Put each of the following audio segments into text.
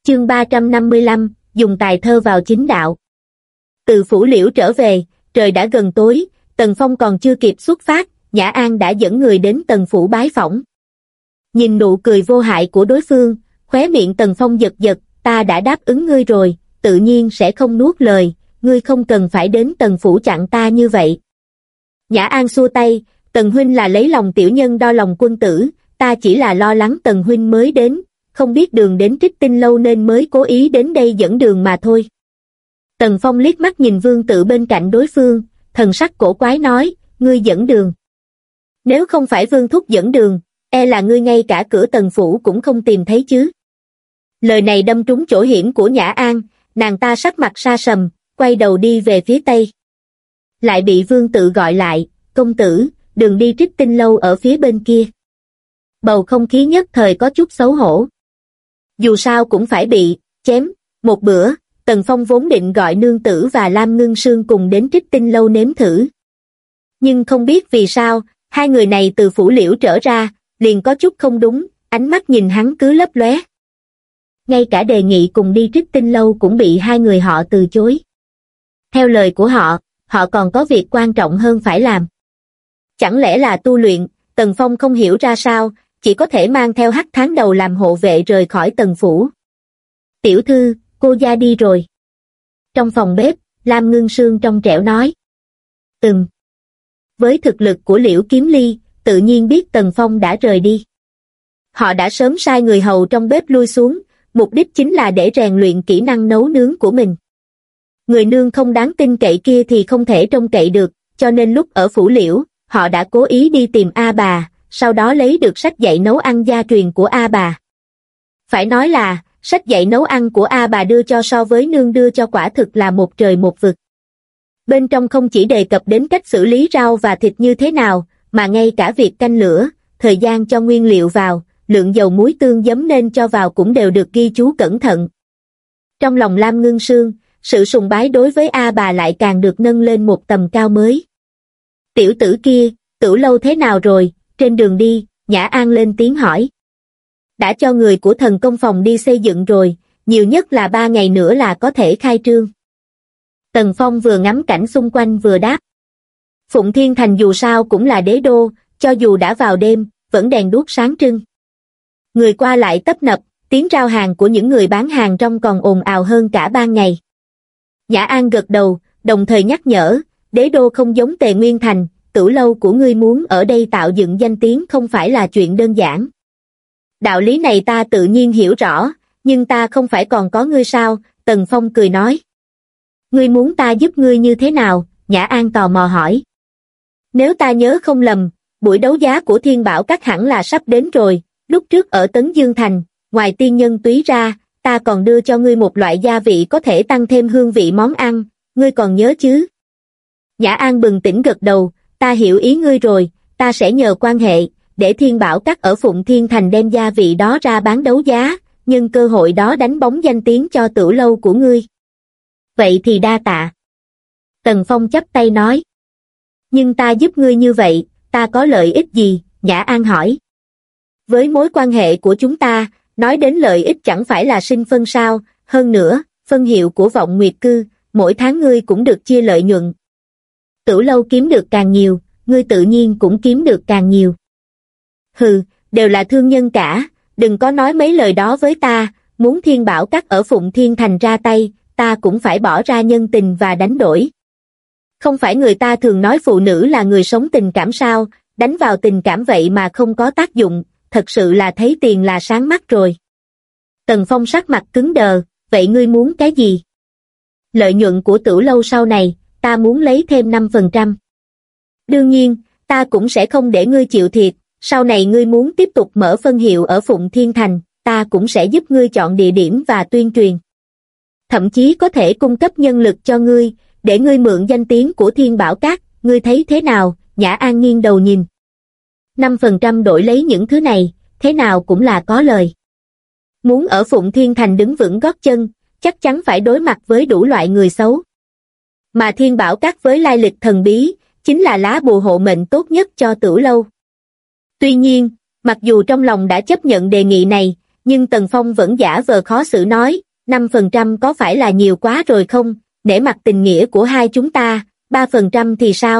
Chương 355, dùng tài thơ vào chính đạo. Từ Phủ Liễu trở về, trời đã gần tối, Tần Phong còn chưa kịp xuất phát, Nhã An đã dẫn người đến Tần Phủ bái phỏng. Nhìn nụ cười vô hại của đối phương, khóe miệng Tần Phong giật giật, ta đã đáp ứng ngươi rồi, tự nhiên sẽ không nuốt lời, ngươi không cần phải đến Tần Phủ chặn ta như vậy. Nhã An xua tay, Tần Huynh là lấy lòng tiểu nhân đo lòng quân tử, ta chỉ là lo lắng Tần Huynh mới đến, không biết đường đến Trích Tinh Lâu nên mới cố ý đến đây dẫn đường mà thôi. Tần Phong liếc mắt nhìn Vương Tự bên cạnh đối phương, thần sắc cổ quái nói, ngươi dẫn đường. Nếu không phải Vương Thúc dẫn đường, e là ngươi ngay cả cửa Tần Phủ cũng không tìm thấy chứ. Lời này đâm trúng chỗ hiểm của Nhã An, nàng ta sắc mặt sa sầm, quay đầu đi về phía tây. Lại bị Vương Tự gọi lại, công tử, đường đi Trích Tinh Lâu ở phía bên kia. Bầu không khí nhất thời có chút xấu hổ. Dù sao cũng phải bị chém một bữa, Tần Phong vốn định gọi nương tử và Lam Ngưng Sương cùng đến Trích Tinh Lâu nếm thử. Nhưng không biết vì sao, hai người này từ Phủ Liễu trở ra, liền có chút không đúng, ánh mắt nhìn hắn cứ lấp lóe. Ngay cả đề nghị cùng đi Trích Tinh Lâu cũng bị hai người họ từ chối. Theo lời của họ, họ còn có việc quan trọng hơn phải làm. Chẳng lẽ là tu luyện? Tần Phong không hiểu ra sao, chỉ có thể mang theo Hắc Tháng Đầu làm hộ vệ rời khỏi Tần Phủ. Tiểu thư, cô gia đi rồi. Trong phòng bếp, Lam Ngưng Sương trong trẻo nói. Với thực lực của Liễu Kiếm Ly, tự nhiên biết Tần Phong đã rời đi. Họ đã sớm sai người hầu trong bếp lui xuống, mục đích chính là để rèn luyện kỹ năng nấu nướng của mình. Người nương không đáng tin cậy kia thì không thể trông cậy được, cho nên lúc ở Phủ Liễu, họ đã cố ý đi tìm A bà, sau đó lấy được sách dạy nấu ăn gia truyền của A bà. Phải nói là, sách dạy nấu ăn của A bà đưa cho so với nương đưa cho quả thực là một trời một vực. Bên trong không chỉ đề cập đến cách xử lý rau và thịt như thế nào, mà ngay cả việc canh lửa, thời gian cho nguyên liệu vào, lượng dầu muối tương giấm nên cho vào cũng đều được ghi chú cẩn thận. Trong lòng Lam Ngưng Sương, sự sùng bái đối với A bà lại càng được nâng lên một tầm cao mới. Tiểu tử kia, Tửu Lâu thế nào rồi? Trên đường đi, Nhã An lên tiếng hỏi. Đã cho người của thần công phòng đi xây dựng rồi, nhiều nhất là 3 ngày nữa là có thể khai trương. Tần Phong vừa ngắm cảnh xung quanh vừa đáp. Phụng Thiên Thành dù sao cũng là đế đô, cho dù đã vào đêm, vẫn đèn đuốc sáng trưng. Người qua lại tấp nập, tiếng rao hàng của những người bán hàng rong còn ồn ào hơn cả ban ngày. Nhã An gật đầu, đồng thời nhắc nhở, đế đô không giống Tề Nguyên Thành, Tửu Lâu của ngươi muốn ở đây tạo dựng danh tiếng không phải là chuyện đơn giản. Đạo lý này ta tự nhiên hiểu rõ, nhưng ta không phải còn có ngươi sao? Tần Phong cười nói. Ngươi muốn ta giúp ngươi như thế nào? Nhã An tò mò hỏi. Nếu ta nhớ không lầm, buổi đấu giá của Thiên Bảo Các hẳn là sắp đến rồi, lúc trước ở Tấn Dương Thành, ngoài tiên nhân túy ra, ta còn đưa cho ngươi một loại gia vị có thể tăng thêm hương vị món ăn, ngươi còn nhớ chứ? Nhã An bừng tỉnh gật đầu, ta hiểu ý ngươi rồi, ta sẽ nhờ quan hệ, để Thiên Bảo Các ở Phụng Thiên Thành đem gia vị đó ra bán đấu giá, nhưng cơ hội đó đánh bóng danh tiếng cho Tửu Lâu của ngươi. Vậy thì đa tạ. Tần Phong chắp tay nói. Nhưng ta giúp ngươi như vậy, ta có lợi ích gì? Nhã An hỏi. Với mối quan hệ của chúng ta, nói đến lợi ích chẳng phải là sinh phân sao, hơn nữa, phân hiệu của Vọng Nguyệt Cư, mỗi tháng ngươi cũng được chia lợi nhuận. Tửu Lâu kiếm được càng nhiều, ngươi tự nhiên cũng kiếm được càng nhiều. Hừ, đều là thương nhân cả, đừng có nói mấy lời đó với ta, muốn Thiên Bảo Các ở Phụng Thiên Thành ra tay, ta cũng phải bỏ ra nhân tình và đánh đổi. Không phải người ta thường nói phụ nữ là người sống tình cảm sao, đánh vào tình cảm vậy mà không có tác dụng, thật sự là thấy tiền là sáng mắt rồi. Tần Phong sắc mặt cứng đờ, vậy ngươi muốn cái gì? Lợi nhuận của Tửu Lâu sau này, ta muốn lấy thêm 5%. Đương nhiên, ta cũng sẽ không để ngươi chịu thiệt, sau này ngươi muốn tiếp tục mở phân hiệu ở Phụng Thiên Thành, ta cũng sẽ giúp ngươi chọn địa điểm và tuyên truyền. Thậm chí có thể cung cấp nhân lực cho ngươi, để ngươi mượn danh tiếng của Thiên Bảo Các, ngươi thấy thế nào? Nhã An nghiêng đầu nhìn. 5% đổi lấy những thứ này, thế nào cũng là có lời. Muốn ở Phụng Thiên Thành đứng vững gót chân, chắc chắn phải đối mặt với đủ loại người xấu. Mà Thiên Bảo Các với lai lịch thần bí, chính là lá bùa hộ mệnh tốt nhất cho Tửu Lâu. Tuy nhiên, mặc dù trong lòng đã chấp nhận đề nghị này, Nhưng Tần Phong vẫn giả vờ khó xử nói, 5% có phải là nhiều quá rồi không, nể mặt tình nghĩa của hai chúng ta, 3% thì sao?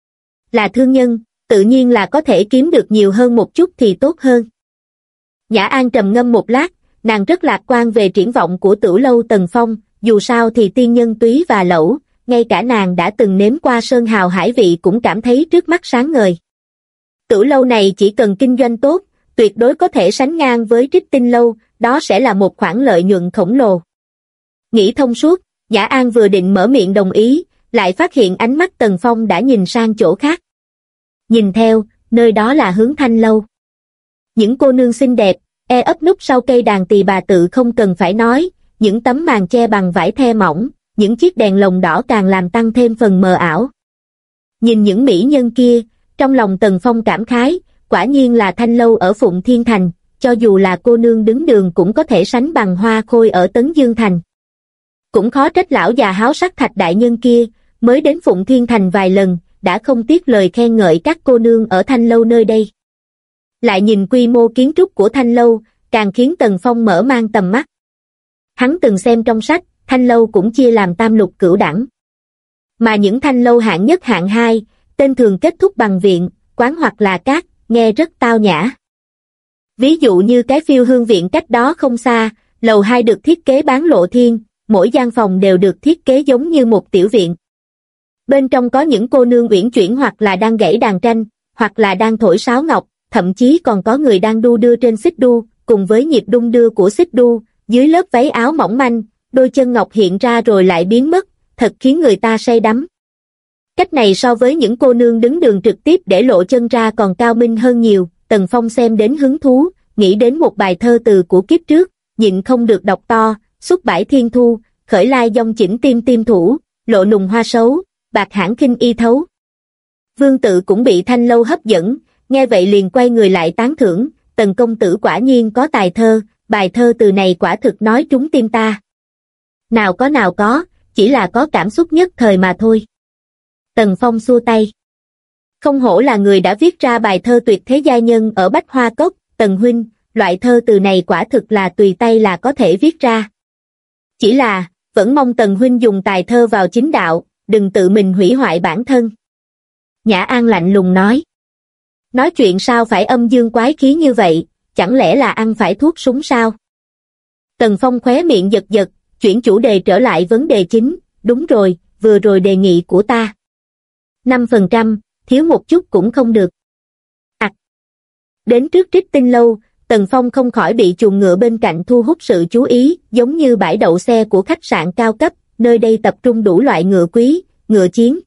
Là thương nhân, tự nhiên là có thể kiếm được nhiều hơn một chút thì tốt hơn. Nhã An trầm ngâm một lát, nàng rất lạc quan về triển vọng của Tửu lâu Tần Phong, dù sao thì tiên nhân túy và lẩu, ngay cả nàng đã từng nếm qua sơn hào hải vị cũng cảm thấy trước mắt sáng ngời. Tửu lâu này chỉ cần kinh doanh tốt, tuyệt đối có thể sánh ngang với Trích Tinh lâu, đó sẽ là một khoản lợi nhuận khổng lồ. Nghĩ thông suốt, Nhã An vừa định mở miệng đồng ý, lại phát hiện ánh mắt Tần Phong đã nhìn sang chỗ khác. Nhìn theo, nơi đó là hướng Thanh lâu. Những cô nương xinh đẹp, ấp núp sau cây đàn tỳ bà tự không cần phải nói, những tấm màn che bằng vải the mỏng, những chiếc đèn lồng đỏ càng làm tăng thêm phần mờ ảo. Nhìn những mỹ nhân kia, trong lòng Tần Phong cảm khái, quả nhiên là Thanh lâu ở Phụng Thiên Thành, cho dù là cô nương đứng đường cũng có thể sánh bằng Hoa Khôi ở Tấn Dương Thành. Cũng khó trách lão già háo sắc Thạch đại nhân kia, mới đến Phụng Thiên Thành vài lần, đã không tiếc lời khen ngợi các cô nương ở Thanh lâu nơi đây. Lại nhìn quy mô kiến trúc của Thanh lâu, càng khiến Tần Phong mở mang tầm mắt. Hắn từng xem trong sách, Thanh lâu cũng chia làm tam lục cửu đẳng. Mà những Thanh lâu hạng nhất hạng hai, tên thường kết thúc bằng viện, quán hoặc là cát, nghe rất tao nhã. Ví dụ như cái Phiêu Hương viện cách đó không xa, lầu 2 được thiết kế bán lộ thiên, mỗi gian phòng đều được thiết kế giống như một tiểu viện. Bên trong có những cô nương uyển chuyển hoặc là đang gảy đàn tranh, hoặc là đang thổi sáo ngọc, thậm chí còn có người đang đu đưa trên xích đu, cùng với nhịp đung đưa của xích đu, dưới lớp váy áo mỏng manh, đôi chân ngọc hiện ra rồi lại biến mất, thật khiến người ta say đắm. Cách này so với những cô nương đứng đường trực tiếp để lộ chân ra còn cao minh hơn nhiều. Tần Phong xem đến hứng thú, nghĩ đến một bài thơ từ của kiếp trước, nhịn không được đọc to, xuất bãi thiên thu, khởi lai dong chỉnh tim tim thủ, lộ nùng hoa sấu, bạc hãn khinh y thấu. Vương Tự cũng bị Thanh lâu hấp dẫn, nghe vậy liền quay người lại tán thưởng, Tần công tử quả nhiên có tài thơ, bài thơ từ này quả thực nói trúng tim ta. Nào có, chỉ là có cảm xúc nhất thời mà thôi. Tần Phong xua tay. Không hổ là người đã viết ra bài thơ tuyệt thế giai nhân ở Bách Hoa Cốc, Tần huynh, loại thơ từ này quả thực là tùy tay là có thể viết ra. Chỉ là, vẫn mong Tần huynh dùng tài thơ vào chính đạo, đừng tự mình hủy hoại bản thân. Nhã An lạnh lùng nói. Nói chuyện sao phải âm dương quái khí như vậy, chẳng lẽ là ăn phải thuốc súng sao? Tần Phong khóe miệng giật giật, chuyển chủ đề trở lại vấn đề chính, đúng rồi, vừa rồi đề nghị của ta. 5%, thiếu một chút cũng không được. Đến trước Trích Tinh lâu, Tần Phong không khỏi bị chuồng ngựa bên cạnh thu hút sự chú ý, giống như bãi đậu xe của khách sạn cao cấp, nơi đây tập trung đủ loại ngựa quý, ngựa chiến.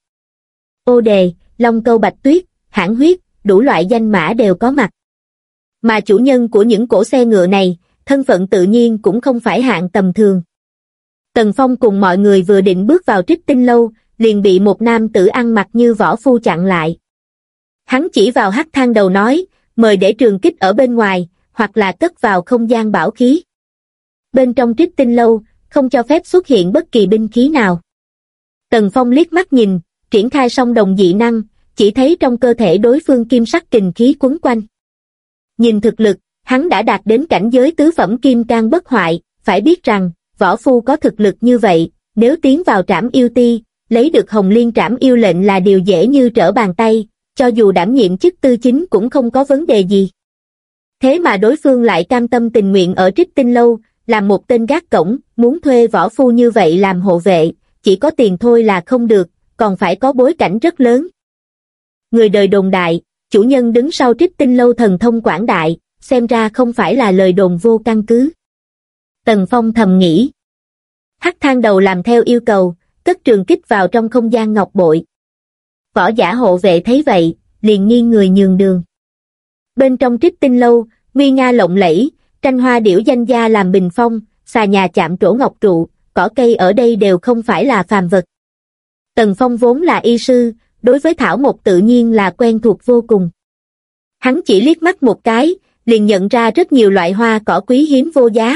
Ô đề, long câu bạch tuyết, hãn huyết, đủ loại danh mã đều có mặt. Mà chủ nhân của những cỗ xe ngựa này, thân phận tự nhiên cũng không phải hạng tầm thường. Tần Phong cùng mọi người vừa định bước vào Trích Tinh lâu, liền bị một nam tử ăn mặc như võ phu chặn lại. Hắn chỉ vào hắc thang đầu nói, mời để trường kích ở bên ngoài, hoặc là cất vào không gian bảo khí. Bên trong Trích Tinh lâu, không cho phép xuất hiện bất kỳ binh khí nào. Tần Phong liếc mắt nhìn, triển khai song đồng dị năng, chỉ thấy trong cơ thể đối phương kim sắc kình khí quấn quanh. Nhìn thực lực, hắn đã đạt đến cảnh giới tứ phẩm kim cang bất hoại, phải biết rằng, võ phu có thực lực như vậy, nếu tiến vào Trảm Yêu Ti, lấy được Hồng Liên Trảm Yêu lệnh là điều dễ như trở bàn tay, cho dù đảm nhiệm chức tư chính cũng không có vấn đề gì. Thế mà đối phương lại cam tâm tình nguyện ở Trích Tinh lâu, làm một tên gác cổng, muốn thuê võ phu như vậy làm hộ vệ, chỉ có tiền thôi là không được, còn phải có bối cảnh rất lớn. Người đời đồn đại, chủ nhân đứng sau Trích Tinh lâu thần thông quảng đại, xem ra không phải là lời đồn vô căn cứ. Tần Phong thầm nghĩ. Hắc thang đầu làm theo yêu cầu, cất trường kích vào trong không gian ngọc bội. Võ giả hộ vệ thấy vậy, liền nghiêng người nhường đường. Bên trong Trích Tinh lâu, nguy nga lộng lẫy, tranh hoa điểu danh gia làm bình phong, xà nhà chạm trổ ngọc trụ, cỏ cây ở đây đều không phải là phàm vật. Tần Phong vốn là y sư, đối với thảo mộc tự nhiên là quen thuộc vô cùng. Hắn chỉ liếc mắt một cái, liền nhận ra rất nhiều loại hoa cỏ quý hiếm vô giá.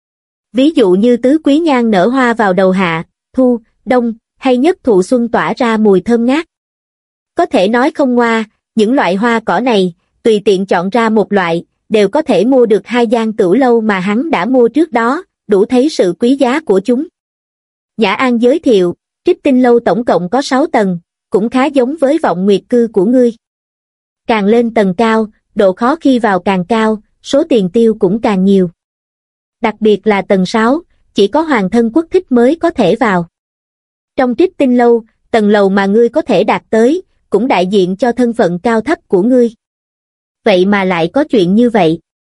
Ví dụ như tứ quý nhang nở hoa vào đầu hạ, thu, đông, hay nhất thụ xuân tỏa ra mùi thơm ngát. Có thể nói không ngoa, những loại hoa cỏ này, tùy tiện chọn ra một loại, đều có thể mua được 2 gian tửu lâu mà hắn đã mua trước đó, đủ thấy sự quý giá của chúng. Nhã An giới thiệu, Trích Tinh lâu tổng cộng có 6 tầng, cũng khá giống với Vọng Nguyệt cư của ngươi. Càng lên tầng cao, độ khó khi vào càng cao, số tiền tiêu cũng càng nhiều. Đặc biệt là tầng 6, chỉ có hoàng thân quốc thích mới có thể vào. Trong Trích Tinh lâu, tầng lầu mà ngươi có thể đạt tới, cũng đại diện cho thân phận cao thấp của ngươi. Vậy mà lại có chuyện như vậy.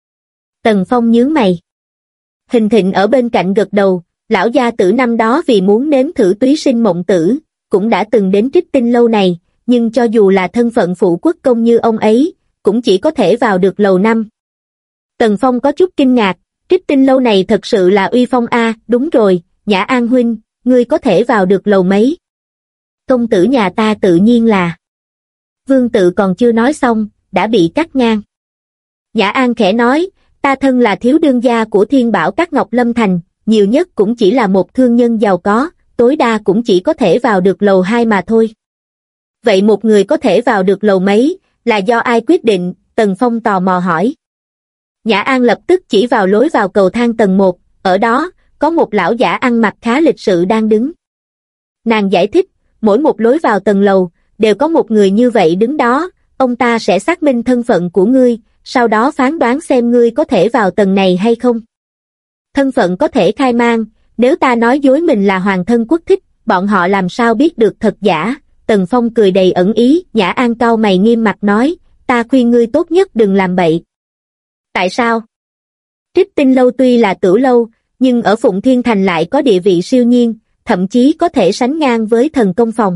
Tần Phong nhướng mày. Hình Thịnh ở bên cạnh gật đầu, lão gia tử năm đó vì muốn nếm thử túy sinh mộng tử, cũng đã từng đến Trích Tinh lâu này, nhưng cho dù là thân phận phụ quốc công như ông ấy, cũng chỉ có thể vào được lầu 5. Tần Phong có chút kinh ngạc, Trích Tinh lâu này thật sự là uy phong a. Đúng rồi, Nhã An huynh, ngươi có thể vào được lầu mấy? Công tử nhà ta tự nhiên là... Vương Tự còn chưa nói xong, đã bị cắt ngang. Nhã An khẽ nói, ta thân là thiếu đương gia của Thiên Bảo Các Ngọc Lâm Thành, nhiều nhất cũng chỉ là một thương nhân giàu có, tối đa cũng chỉ có thể vào được lầu 2 mà thôi. Vậy một người có thể vào được lầu mấy, là do ai quyết định? Tần Phong tò mò hỏi. Nhã An lập tức chỉ vào lối vào cầu thang tầng 1, ở đó, có một lão giả ăn mặc khá lịch sự đang đứng. Nàng giải thích, mỗi một lối vào tầng lầu, đều có một người như vậy đứng đó, ông ta sẽ xác minh thân phận của ngươi, sau đó phán đoán xem ngươi có thể vào tầng này hay không. Thân phận có thể khai mang, nếu ta nói dối mình là hoàng thân quốc thích, bọn họ làm sao biết được thật giả? Tần Phong cười đầy ẩn ý, Nhã An cau mày nghiêm mặt nói, ta khuyên ngươi tốt nhất đừng làm bậy. Tại sao? Trích Tinh lâu tuy là tửu lâu, nhưng ở Phụng Thiên Thành lại có địa vị siêu nhiên, thậm chí có thể sánh ngang với Thần Công Phòng.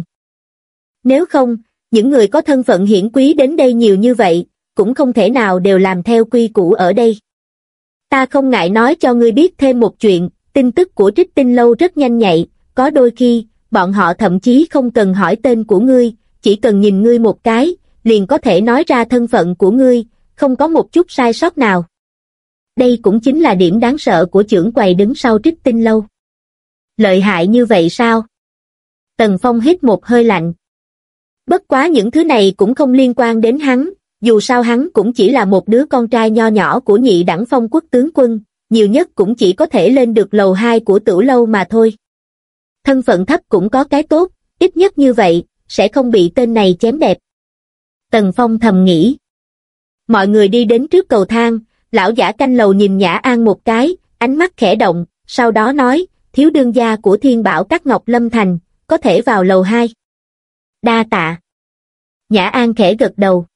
Nếu không, những người có thân phận hiển quý đến đây nhiều như vậy, cũng không thể nào đều làm theo quy củ ở đây. Ta không ngại nói cho ngươi biết thêm một chuyện, tin tức của Trích Tinh lâu rất nhanh nhạy, có đôi khi, bọn họ thậm chí không cần hỏi tên của ngươi, chỉ cần nhìn ngươi một cái, liền có thể nói ra thân phận của ngươi, không có một chút sai sót nào. Đây cũng chính là điểm đáng sợ của trưởng quầy đứng sau Trích Tinh lâu. Lợi hại như vậy sao? Tần Phong hít một hơi lạnh. Bất quá những thứ này cũng không liên quan đến hắn, dù sao hắn cũng chỉ là một đứa con trai nho nhỏ của nhị đẳng phong quốc tướng quân, nhiều nhất cũng chỉ có thể lên được lầu 2 của tửu lâu mà thôi. Thân phận thấp cũng có cái tốt, ít nhất như vậy, sẽ không bị tên này chém đẹp. Tần Phong thầm nghĩ. Mọi người đi đến trước cầu thang, lão giả canh lầu nhìn Nhã An một cái, ánh mắt khẽ động, sau đó nói, thiếu đương gia của Thiên Bảo Các Ngọc Lâm Thành, có thể vào lầu 2. Đa tạ. Nhã An khẽ gật đầu.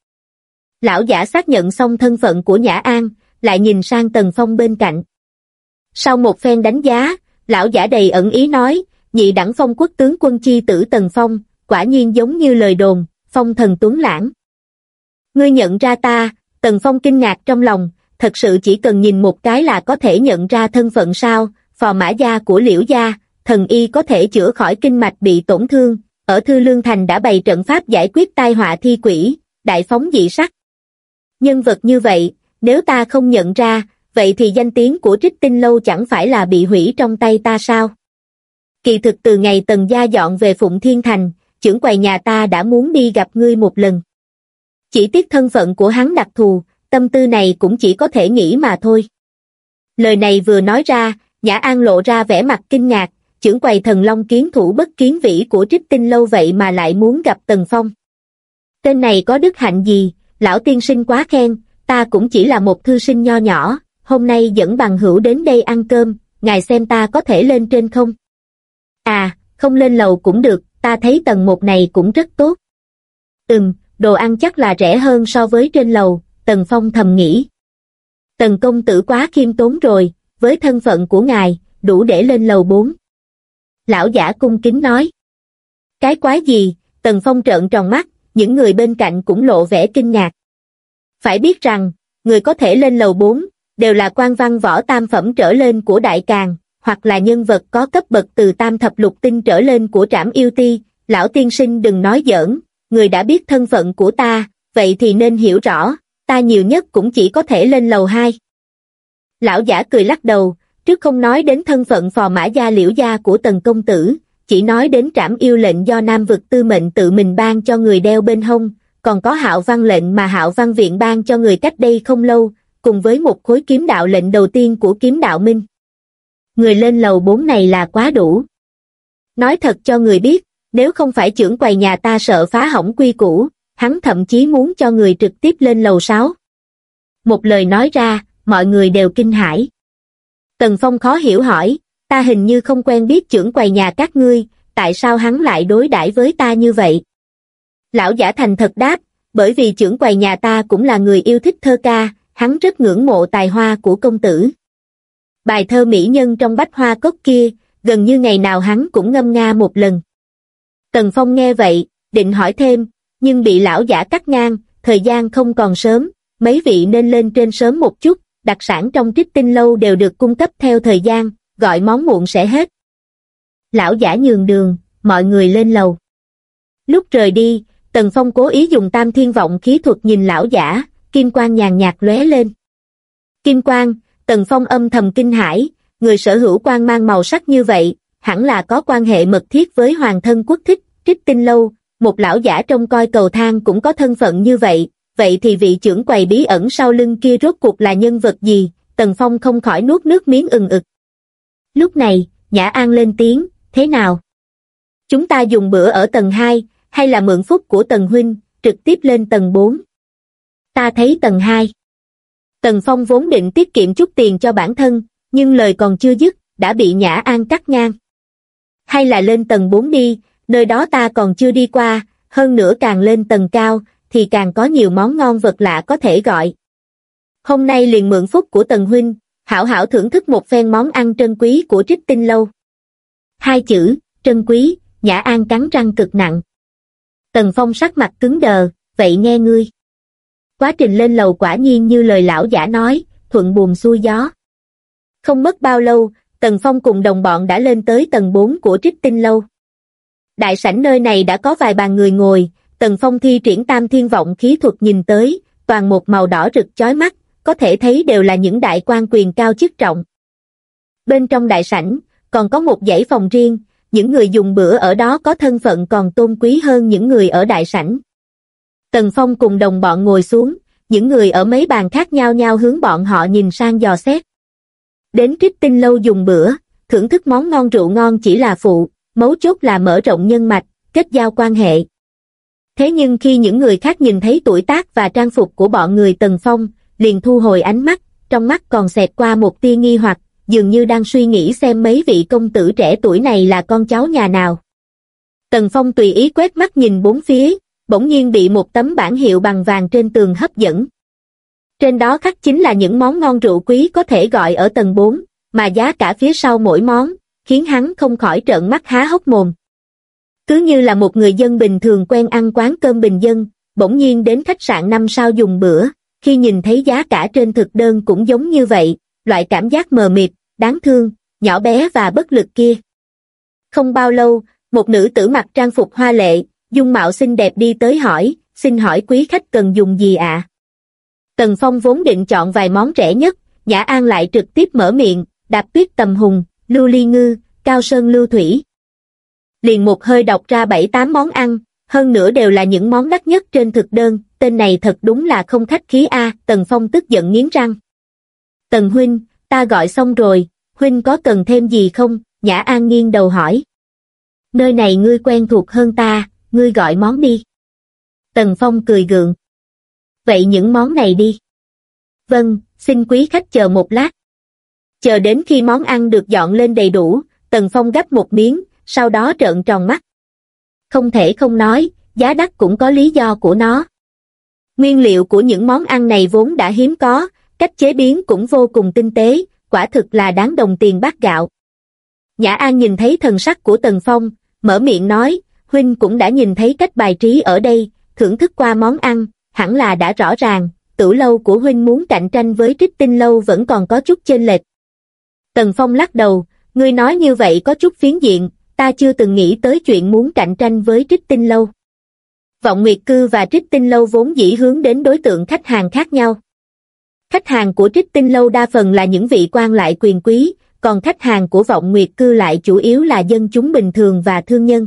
Lão giả xác nhận xong thân phận của Nhã An, lại nhìn sang Tần Phong bên cạnh. Sau một phen đánh giá, lão giả đầy ẩn ý nói, nhị đẳng phong quốc tướng quân chi tử Tần Phong, quả nhiên giống như lời đồn, phong thần tuấn lãng. Ngươi nhận ra ta? Tần Phong kinh ngạc trong lòng, thật sự chỉ cần nhìn một cái là có thể nhận ra thân phận sao? Phò mã gia của Liễu gia, thần y có thể chữa khỏi kinh mạch bị tổn thương, ở Thư Lương Thành đã bày trận pháp giải quyết tai họa thi quỷ, đại phóng dị sắc. Nhân vật như vậy, nếu ta không nhận ra, vậy thì danh tiếng của Trích Tinh lâu chẳng phải là bị hủy trong tay ta sao? Kỳ thực từ ngày Tần gia dọn về Phụng Thiên Thành, trưởng quầy nhà ta đã muốn đi gặp ngươi một lần. Chỉ tiếc thân phận của hắn đặc thù, tâm tư này cũng chỉ có thể nghĩ mà thôi. Lời này vừa nói ra, Nhã An lộ ra vẻ mặt kinh ngạc, trưởng quầy Thần Long kiến thủ bất kiến vĩ của Trích Tinh lâu vậy mà lại muốn gặp Tần Phong. Tên này có đức hạnh gì? Lão tiên sinh quá khen, ta cũng chỉ là một thư sinh nho nhỏ, hôm nay dẫn bằng hữu đến đây ăn cơm, ngài xem ta có thể lên trên không? À, không lên lầu cũng được, ta thấy tầng 1 này cũng rất tốt. Đồ ăn chắc là rẻ hơn so với trên lầu, Tần Phong thầm nghĩ. Tần công tử quá khiêm tốn rồi, với thân phận của ngài, đủ để lên lầu 4. Lão giả cung kính nói. Cái quái gì? Tần Phong trợn tròn mắt, những người bên cạnh cũng lộ vẻ kinh ngạc. Phải biết rằng, người có thể lên lầu 4, đều là quan văn võ tam phẩm trở lên của Đại Càn, hoặc là nhân vật có cấp bậc từ tam thập lục tinh trở lên của Trảm Yêu Ti. Lão tiên sinh đừng nói giỡn, người đã biết thân phận của ta, vậy thì nên hiểu rõ, ta nhiều nhất cũng chỉ có thể lên lầu 2. Lão giả cười lắc đầu, trước không nói đến thân phận phò mã gia Liễu gia của Tần công tử, chỉ nói đến Trảm Yêu lệnh do Nam vực Tư Mệnh tự mình ban cho người đeo bên hông, còn có Hạo Văn lệnh mà Hạo Văn viện ban cho người cách đây không lâu, cùng với một khối kiếm đạo lệnh đầu tiên của kiếm đạo minh. Người lên lầu 4 này là quá đủ. Nói thật cho người biết, nếu không phải trưởng quầy nhà ta sợ phá hỏng quy củ, hắn thậm chí muốn cho người trực tiếp lên lầu 6. Một lời nói ra, mọi người đều kinh hãi. Tần Phong khó hiểu hỏi, ta hình như không quen biết trưởng quầy nhà các ngươi, tại sao hắn lại đối đãi với ta như vậy? Lão giả thành thật đáp, bởi vì trưởng quầy nhà ta cũng là người yêu thích thơ ca, hắn rất ngưỡng mộ tài hoa của công tử. Bài thơ mỹ nhân trong bách hoa cốc kia, gần như ngày nào hắn cũng ngâm nga một lần. Tần Phong nghe vậy, định hỏi thêm, nhưng bị lão giả cắt ngang, thời gian không còn sớm, mấy vị nên lên trên sớm một chút, đặc sản trong Trích Tinh lâu đều được cung cấp theo thời gian, gọi món muộn sẽ hết. Lão giả nhường đường, mọi người lên lầu. Lúc rời đi, Tần Phong cố ý dùng Tam Thiên Vọng khí thuật nhìn lão giả, kim quang nhàn nhạt lóe lên. Kim quang, Tần Phong âm thầm kinh hãi, người sở hữu quang mang màu sắc như vậy, hẳn là có quan hệ mật thiết với hoàng thân quốc thích, Trích Tinh lâu, một lão giả trông coi cầu thang cũng có thân phận như vậy, vậy thì vị trưởng quầy bí ẩn sau lưng kia rốt cuộc là nhân vật gì? Tần Phong không khỏi nuốt nước miếng ừng ực. Lúc này, Nhã An lên tiếng, thế nào? Chúng ta dùng bữa ở tầng 2, hay là mượn phúc của Tần huynh, trực tiếp lên tầng 4? Ta thấy tầng 2. Tần Phong vốn định tiết kiệm chút tiền cho bản thân, nhưng lời còn chưa dứt, đã bị Nhã An cắt ngang. Hay là lên tầng 4 đi, nơi đó ta còn chưa đi qua, hơn nữa càng lên tầng cao, thì càng có nhiều món ngon vật lạ có thể gọi. Hôm nay liền mượn phúc của Tần huynh, hảo hảo thưởng thức một phen món ăn trân quý của Trích Tinh lâu. Hai chữ, trân quý, Nhã An cắn răng cực nặng. Tần Phong sắc mặt cứng đờ, vậy nghe ngươi. Quá trình lên lầu quả nhiên như lời lão giả nói, thuận buồm xuôi gió. Không mất bao lâu, Tần Phong cùng đồng bọn đã lên tới tầng 4 của Trích Tinh lâu. Đại sảnh nơi này đã có vài bàn người ngồi, Tần Phong thi triển Tam Thiên Vọng khí thuật nhìn tới, toàn một màu đỏ rực chói mắt, có thể thấy đều là những đại quan quyền cao chức trọng. Bên trong đại sảnh, còn có một dãy phòng riêng, những người dùng bữa ở đó có thân phận còn tôn quý hơn những người ở đại sảnh. Tần Phong cùng đồng bọn ngồi xuống, những người ở mấy bàn khác nhau nhau hướng bọn họ nhìn sang dò xét. Đến Trích Tinh lâu dùng bữa, thưởng thức món ngon rượu ngon chỉ là phụ, mấu chốt là mở rộng nhân mạch, kết giao quan hệ. Thế nhưng khi những người khác nhìn thấy tuổi tác và trang phục của bọn người Tần Phong, liền thu hồi ánh mắt, trong mắt còn xẹt qua một tia nghi hoặc, dường như đang suy nghĩ xem mấy vị công tử trẻ tuổi này là con cháu nhà nào. Tần Phong tùy ý quét mắt nhìn bốn phía, bỗng nhiên bị một tấm bảng hiệu bằng vàng trên tường hấp dẫn. Trên đó khắc chính là những món ngon rượu quý có thể gọi ở tầng 4, mà giá cả phía sau mỗi món, khiến hắn không khỏi trợn mắt há hốc mồm. Cứ như là một người dân bình thường quen ăn quán cơm bình dân, bỗng nhiên đến khách sạn 5 sao dùng bữa, khi nhìn thấy giá cả trên thực đơn cũng giống như vậy, loại cảm giác mờ mịt, đáng thương, nhỏ bé và bất lực kia. Không bao lâu, một nữ tử mặc trang phục hoa lệ, dung mạo xinh đẹp đi tới hỏi, xin hỏi quý khách cần dùng gì ạ? Tần Phong vốn định chọn vài món rẻ nhất, Nhã An lại trực tiếp mở miệng, đạp tuyết tầm hùng, lưu ly ngư, cao sơn lưu thủy. Liền một hơi đọc ra 7-8 món ăn, hơn nữa đều là những món đắt nhất trên thực đơn, tên này thật đúng là không khách khí a. Tần Phong tức giận nghiến răng. Tần huynh, ta gọi xong rồi, huynh có cần thêm gì không? Nhã An nghiêng đầu hỏi. Nơi này ngươi quen thuộc hơn ta, ngươi gọi món đi. Tần Phong cười gượng. Vậy những món này đi. Vâng, xin quý khách chờ một lát. Chờ đến khi món ăn được dọn lên đầy đủ, Tần Phong gắp một miếng, sau đó trợn tròn mắt. Không thể không nói, giá đắt cũng có lý do của nó. Nguyên liệu của những món ăn này vốn đã hiếm có, cách chế biến cũng vô cùng tinh tế, quả thực là đáng đồng tiền bát gạo. Nhã An nhìn thấy thần sắc của Tần Phong, mở miệng nói, huynh cũng đã nhìn thấy cách bài trí ở đây, thưởng thức qua món ăn, hẳn là đã rõ ràng, tửu lâu của huynh muốn cạnh tranh với Trích Tinh lâu vẫn còn có chút chênh lệch. Tần Phong lắc đầu, ngươi nói như vậy có chút phiến diện, ta chưa từng nghĩ tới chuyện muốn cạnh tranh với Trích Tinh lâu. Vọng Nguyệt Cư và Trích Tinh lâu vốn dĩ hướng đến đối tượng khách hàng khác nhau. Khách hàng của Trích Tinh lâu đa phần là những vị quan lại quyền quý, còn khách hàng của Vọng Nguyệt Cư lại chủ yếu là dân chúng bình thường và thương nhân.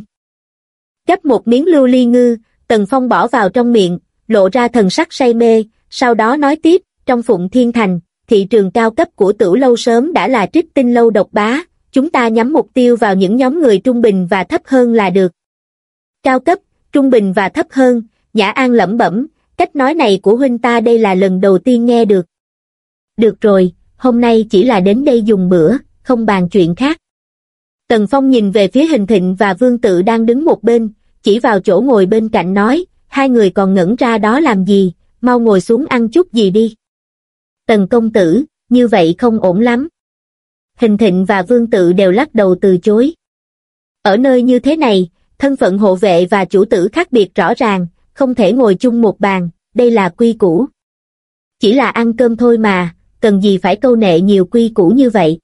Gắp một miếng lưu ly ngư, Tần Phong bỏ vào trong miệng, lộ ra thần sắc say mê, sau đó nói tiếp, trong Phụng Thiên Thành, thị trường cao cấp của Tửu lâu sớm đã là Trích Tinh lâu độc bá, chúng ta nhắm mục tiêu vào những nhóm người trung bình và thấp hơn là được. Cao cấp, trung bình và thấp hơn, Nhã An lẩm bẩm, cách nói này của huynh ta đây là lần đầu tiên nghe được. Được rồi, hôm nay chỉ là đến đây dùng bữa, không bàn chuyện khác. Tần Phong nhìn về phía Hình Thịnh và Vương Tự đang đứng một bên, chỉ vào chỗ ngồi bên cạnh nói, hai người còn ngẩn ra đó làm gì, mau ngồi xuống ăn chút gì đi. Tần công tử, như vậy không ổn lắm. Hình Thịnh và Vương Tự đều lắc đầu từ chối. Ở nơi như thế này, thân phận hộ vệ và chủ tử khác biệt rõ ràng, không thể ngồi chung một bàn, đây là quy củ. Chỉ là ăn cơm thôi mà, cần gì phải câu nệ nhiều quy củ như vậy.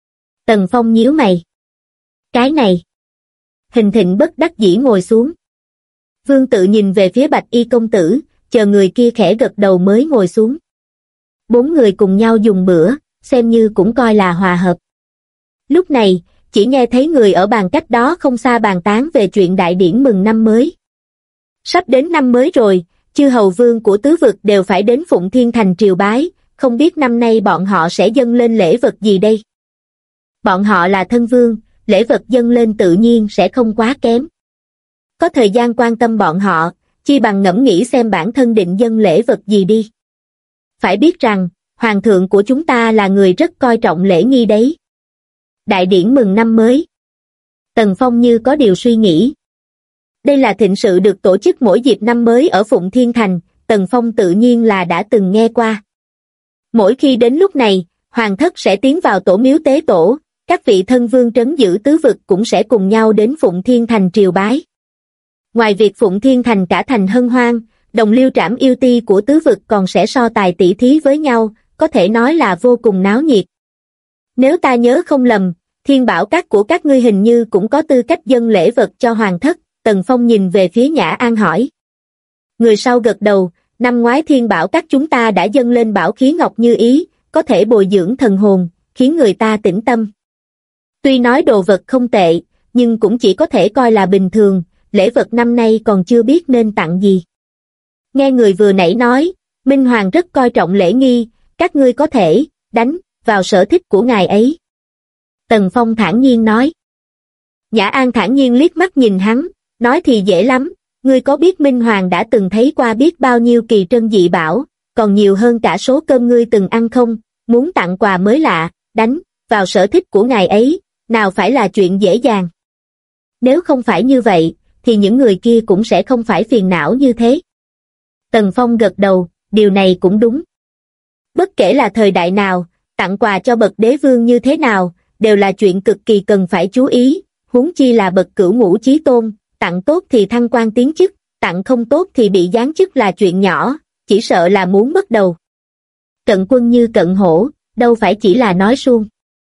Tần Phong nhíu mày. Cái này. Hình Thịnh bất đắc dĩ ngồi xuống. Vương Tự nhìn về phía Bạch Y công tử, chờ người kia khẽ gật đầu mới ngồi xuống. Bốn người cùng nhau dùng bữa, xem như cũng coi là hòa hợp. Lúc này, chỉ nghe thấy người ở bàn cách đó không xa bàn tán về chuyện đại điển mừng năm mới. Sắp đến năm mới rồi, chư hầu vương của tứ vực đều phải đến Phụng Thiên Thành triều bái, không biết năm nay bọn họ sẽ dâng lên lễ vật gì đây? Bọn họ là thân vương, lễ vật dâng lên tự nhiên sẽ không quá kém. Có thời gian quan tâm bọn họ, chi bằng ngẫm nghĩ xem bản thân định dâng lễ vật gì đi. Phải biết rằng, hoàng thượng của chúng ta là người rất coi trọng lễ nghi đấy. Đại điển mừng năm mới. Tần Phong như có điều suy nghĩ. Đây là thịnh sự được tổ chức mỗi dịp năm mới ở Phụng Thiên Thành, Tần Phong tự nhiên là đã từng nghe qua. Mỗi khi đến lúc này, hoàng thất sẽ tiến vào tổ miếu tế tổ, các vị thân vương trấn giữ tứ vực cũng sẽ cùng nhau đến Phụng Thiên Thành triều bái. Ngoài việc Phụng Thiên Thành cả thành hân hoan, đồng liêu trảm yêu ti của tứ vực còn sẽ so tài tỷ thí với nhau, có thể nói là vô cùng náo nhiệt. Nếu ta nhớ không lầm, Thiên Bảo Các của các ngươi hình như cũng có tư cách dâng lễ vật cho hoàng thất, Tần Phong nhìn về phía Nhã An hỏi. Người sau gật đầu, năm ngoái Thiên Bảo Các chúng ta đã dâng lên bảo khí ngọc như ý, có thể bồi dưỡng thần hồn, khiến người ta tĩnh tâm. Tuy nói đồ vật không tệ, nhưng cũng chỉ có thể coi là bình thường, lễ vật năm nay còn chưa biết nên tặng gì. Nghe người vừa nãy nói, Minh Hoàng rất coi trọng lễ nghi, các ngươi có thể đánh vào sở thích của ngài ấy. Tần Phong thản nhiên nói. Nhã An thản nhiên liếc mắt nhìn hắn, nói thì dễ lắm, ngươi có biết Minh Hoàng đã từng thấy qua biết bao nhiêu kỳ trân dị bảo, còn nhiều hơn cả số cơm ngươi từng ăn không, muốn tặng quà mới lạ, đánh vào sở thích của ngài ấy, nào phải là chuyện dễ dàng. Nếu không phải như vậy, thì những người kia cũng sẽ không phải phiền não như thế. Tần Phong gật đầu, điều này cũng đúng. Bất kể là thời đại nào, tặng quà cho bậc đế vương như thế nào, đều là chuyện cực kỳ cần phải chú ý, huống chi là bậc cửu ngũ chí tôn, tặng tốt thì thăng quan tiến chức, tặng không tốt thì bị giáng chức là chuyện nhỏ, chỉ sợ là muốn mất đầu. Cận quân như cận hổ, đâu phải chỉ là nói suông.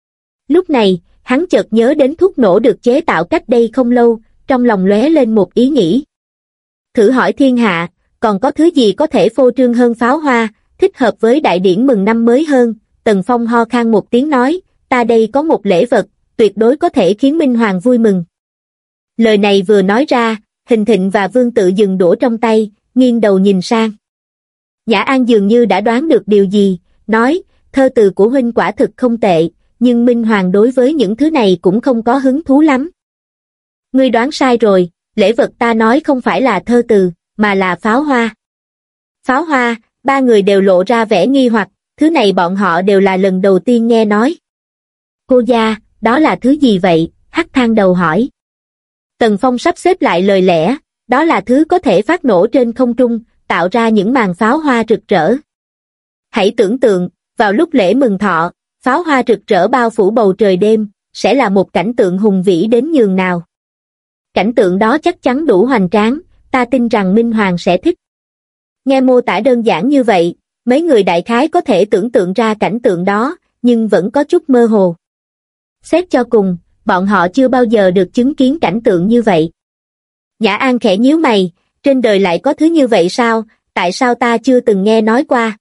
Lúc này, hắn chợt nhớ đến thuốc nổ được chế tạo cách đây không lâu, trong lòng lóe lên một ý nghĩ. Thử hỏi thiên hạ, còn có thứ gì có thể phô trương hơn pháo hoa, thích hợp với đại điển mừng năm mới hơn? Tần Phong ho khan một tiếng nói, ta đây có một lễ vật, tuyệt đối có thể khiến Minh Hoàng vui mừng. Lời này vừa nói ra, Hình Thịnh và Vương Tự dừng đũa trong tay, nghiêng đầu nhìn sang. Nhã An dường như đã đoán được điều gì, nói, thơ từ của huynh quả thực không tệ, nhưng Minh Hoàng đối với những thứ này cũng không có hứng thú lắm. Ngươi đoán sai rồi, lễ vật ta nói không phải là thơ từ, mà là pháo hoa. Pháo hoa, ba người đều lộ ra vẻ nghi hoặc, thứ này bọn họ đều là lần đầu tiên nghe nói. Cô gia, đó là thứ gì vậy? Hắc Thang Đầu hỏi. Tần Phong sắp xếp lại lời lẽ, đó là thứ có thể phát nổ trên không trung, tạo ra những màn pháo hoa rực rỡ. Hãy tưởng tượng, vào lúc lễ mừng thọ, pháo hoa rực rỡ bao phủ bầu trời đêm, sẽ là một cảnh tượng hùng vĩ đến nhường nào. Cảnh tượng đó chắc chắn đủ hoành tráng, ta tin rằng Minh Hoàng sẽ thích. Nghe mô tả đơn giản như vậy, mấy người đại khái có thể tưởng tượng ra cảnh tượng đó, nhưng vẫn có chút mơ hồ. Xét cho cùng, bọn họ chưa bao giờ được chứng kiến cảnh tượng như vậy. Nhã An khẽ nhíu mày, trên đời lại có thứ như vậy sao, tại sao ta chưa từng nghe nói qua?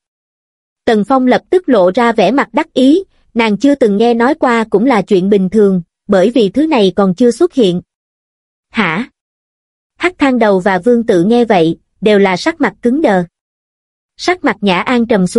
Tần Phong lập tức lộ ra vẻ mặt đắc ý, nàng chưa từng nghe nói qua cũng là chuyện bình thường, bởi vì thứ này còn chưa xuất hiện. Hả? Hắc Thang Đầu và Vương Tự nghe vậy, đều là sắc mặt cứng đờ. Sắc mặt Nhã An trầm xuống,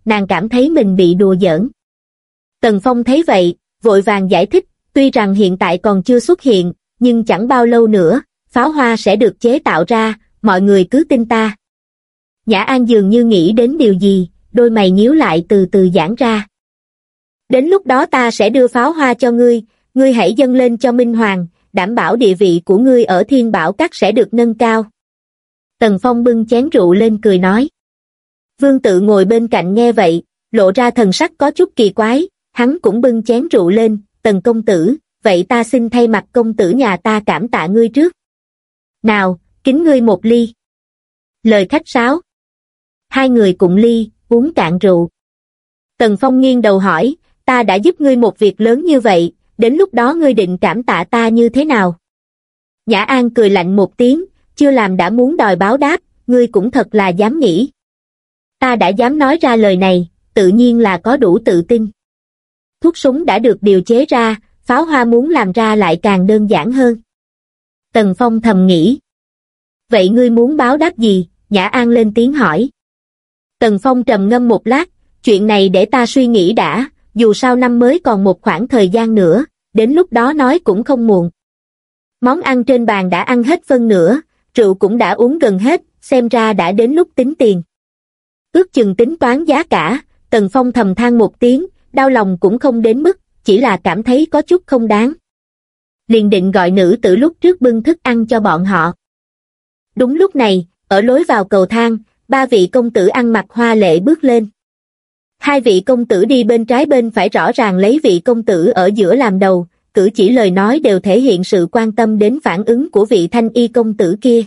nàng cảm thấy mình bị đùa giỡn. Tần Phong thấy vậy, vội vàng giải thích, tuy rằng hiện tại còn chưa xuất hiện, nhưng chẳng bao lâu nữa, pháo hoa sẽ được chế tạo ra, mọi người cứ tin ta. Nhã An dường như nghĩ đến điều gì, đôi mày nhíu lại từ từ giãn ra. Đến lúc đó ta sẽ đưa pháo hoa cho ngươi, ngươi hãy dâng lên cho Minh Hoàng, đảm bảo địa vị của ngươi ở Thiên Bảo Các sẽ được nâng cao. Tần Phong bưng chén rượu lên cười nói. Vương Tự ngồi bên cạnh nghe vậy, lộ ra thần sắc có chút kỳ quái, hắn cũng bưng chén rượu lên, Tần công tử, vậy ta xin thay mặt công tử nhà ta cảm tạ ngươi trước. Nào, kính ngươi một ly. Lời khách sáo. Hai người cùng ly, uống cạn rượu. Tần Phong nghiêng đầu hỏi, ta đã giúp ngươi một việc lớn như vậy, đến lúc đó ngươi định cảm tạ ta như thế nào? Nhã An cười lạnh một tiếng, chưa làm đã muốn đòi báo đáp, ngươi cũng thật là dám nghĩ. Ta đã dám nói ra lời này, tự nhiên là có đủ tự tin. Thuốc súng đã được điều chế ra, pháo hoa muốn làm ra lại càng đơn giản hơn. Tần Phong thầm nghĩ. Vậy ngươi muốn báo đáp gì? Nhã An lên tiếng hỏi. Tần Phong trầm ngâm một lát, chuyện này để ta suy nghĩ đã, dù sao năm mới còn một khoảng thời gian nữa, đến lúc đó nói cũng không muộn. Món ăn trên bàn đã ăn hết phân nửa, rượu cũng đã uống gần hết, xem ra đã đến lúc tính tiền. Ước chừng tính toán giá cả, Tần Phong thầm than một tiếng, đau lòng cũng không đến mức, chỉ là cảm thấy có chút không đáng. Liền định gọi nữ tử lúc trước bưng thức ăn cho bọn họ. Đúng lúc này, ở lối vào cầu thang, ba vị công tử ăn mặc hoa lệ bước lên. Hai vị công tử đi bên trái bên phải rõ ràng lấy vị công tử ở giữa làm đầu, cử chỉ lời nói đều thể hiện sự quan tâm đến phản ứng của vị thanh y công tử kia.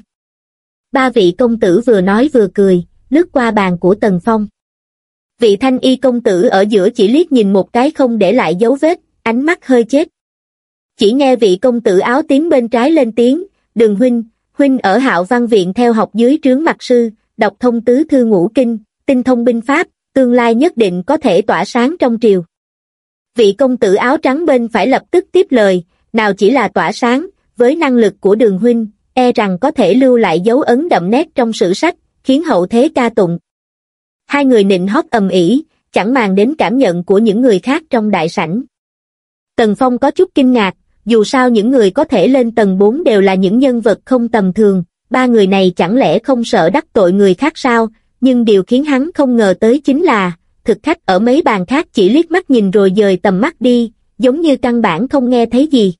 Ba vị công tử vừa nói vừa cười, lướt qua bàn của Tần Phong. Vị thanh y công tử ở giữa chỉ liếc nhìn một cái không để lại dấu vết, ánh mắt hơi chết. Chỉ nghe vị công tử áo tím bên trái lên tiếng, Đường huynh ở Hạo Văn Viện theo học dưới trướng Mạc sư, đọc thông tứ thư ngũ kinh, tinh thông binh pháp, tương lai nhất định có thể tỏa sáng trong triều. Vị công tử áo trắng bên phải lập tức tiếp lời, nào chỉ là tỏa sáng, với năng lực của Đường huynh, e rằng có thể lưu lại dấu ấn đậm nét trong sử sách, khiến hậu thế ca tụng. Hai người nịnh hót ầm ĩ, chẳng màng đến cảm nhận của những người khác trong đại sảnh. Tần Phong có chút kinh ngạc, dù sao những người có thể lên tầng 4 đều là những nhân vật không tầm thường, ba người này chẳng lẽ không sợ đắc tội người khác sao, nhưng điều khiến hắn không ngờ tới chính là, thực khách ở mấy bàn khác chỉ liếc mắt nhìn rồi dời tầm mắt đi, giống như căn bản không nghe thấy gì.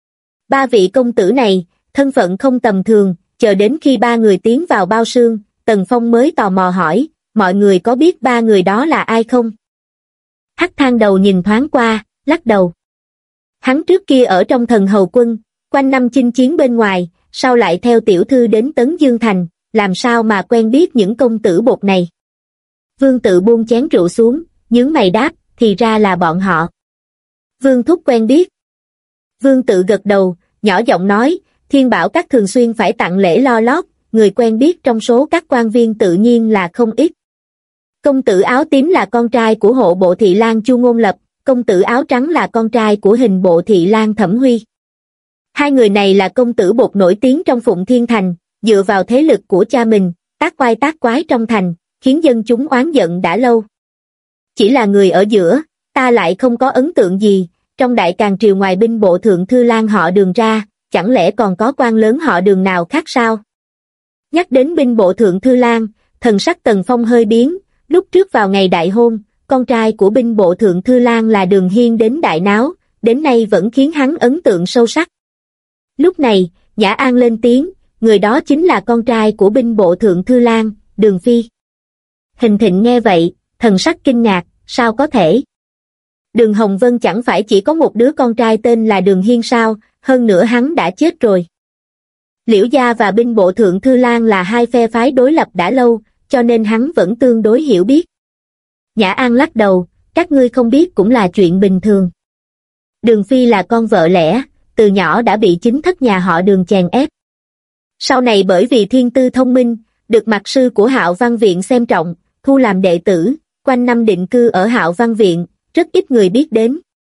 Ba vị công tử này, thân phận không tầm thường, chờ đến khi ba người tiến vào bao sương, Tần Phong mới tò mò hỏi, mọi người có biết ba người đó là ai không? Hắc Thang đầu nhìn thoáng qua, lắc đầu. Hắn trước kia ở trong Thần Hầu Quân, quanh năm chinh chiến bên ngoài, sau lại theo tiểu thư đến Tấn Dương Thành, làm sao mà quen biết những công tử bột này? Vương Tự buông chén rượu xuống, nhướng mày đáp, thì ra là bọn họ. Vương thúc quen biết. Vương Tự gật đầu, nhỏ giọng nói, Thiên Bảo Các thường xuyên phải tặng lễ lo lót, người quen biết trong số các quan viên tự nhiên là không ít. Công tử áo tím là con trai của hộ bộ thị lang Chu Ngôn Lập, công tử áo trắng là con trai của hình bộ thị lang Thẩm Huy. Hai người này là công tử bột nổi tiếng trong Phụng Thiên Thành, dựa vào thế lực của cha mình, tác oai tác quái trong thành, khiến dân chúng oán giận đã lâu. Chỉ là người ở giữa, ta lại không có ấn tượng gì, trong Đại Càn triều ngoài binh bộ thượng thư lang họ Đường ra, chẳng lẽ còn có quan lớn họ Đường nào khác sao? Nhắc đến binh bộ thượng thư lang, thần sắc Tần Phong hơi biến, lúc trước vào ngày đại hôn, con trai của binh bộ thượng thư lang là Đường Hiên đến đại náo, đến nay vẫn khiến hắn ấn tượng sâu sắc. Lúc này, Nhã An lên tiếng, người đó chính là con trai của binh bộ thượng thư lang, Đường Phi. Hình Thịnh nghe vậy, thần sắc kinh ngạc, sao có thể? Đường Hồng Vân chẳng phải chỉ có một đứa con trai tên là Đường Hiên sao, hơn nữa hắn đã chết rồi. Liễu gia và binh bộ thượng thư lang là hai phe phái đối lập đã lâu, cho nên hắn vẫn tương đối hiểu biết. Nhã An lắc đầu, các ngươi không biết cũng là chuyện bình thường. Đường Phi là con vợ lẽ, từ nhỏ đã bị chính thất nhà họ Đường chèn ép. Sau này bởi vì thiên tư thông minh, được mạc sư của Hạo Văn Viện xem trọng, thu làm đệ tử, quanh năm định cư ở Hạo Văn Viện, rất ít người biết đến.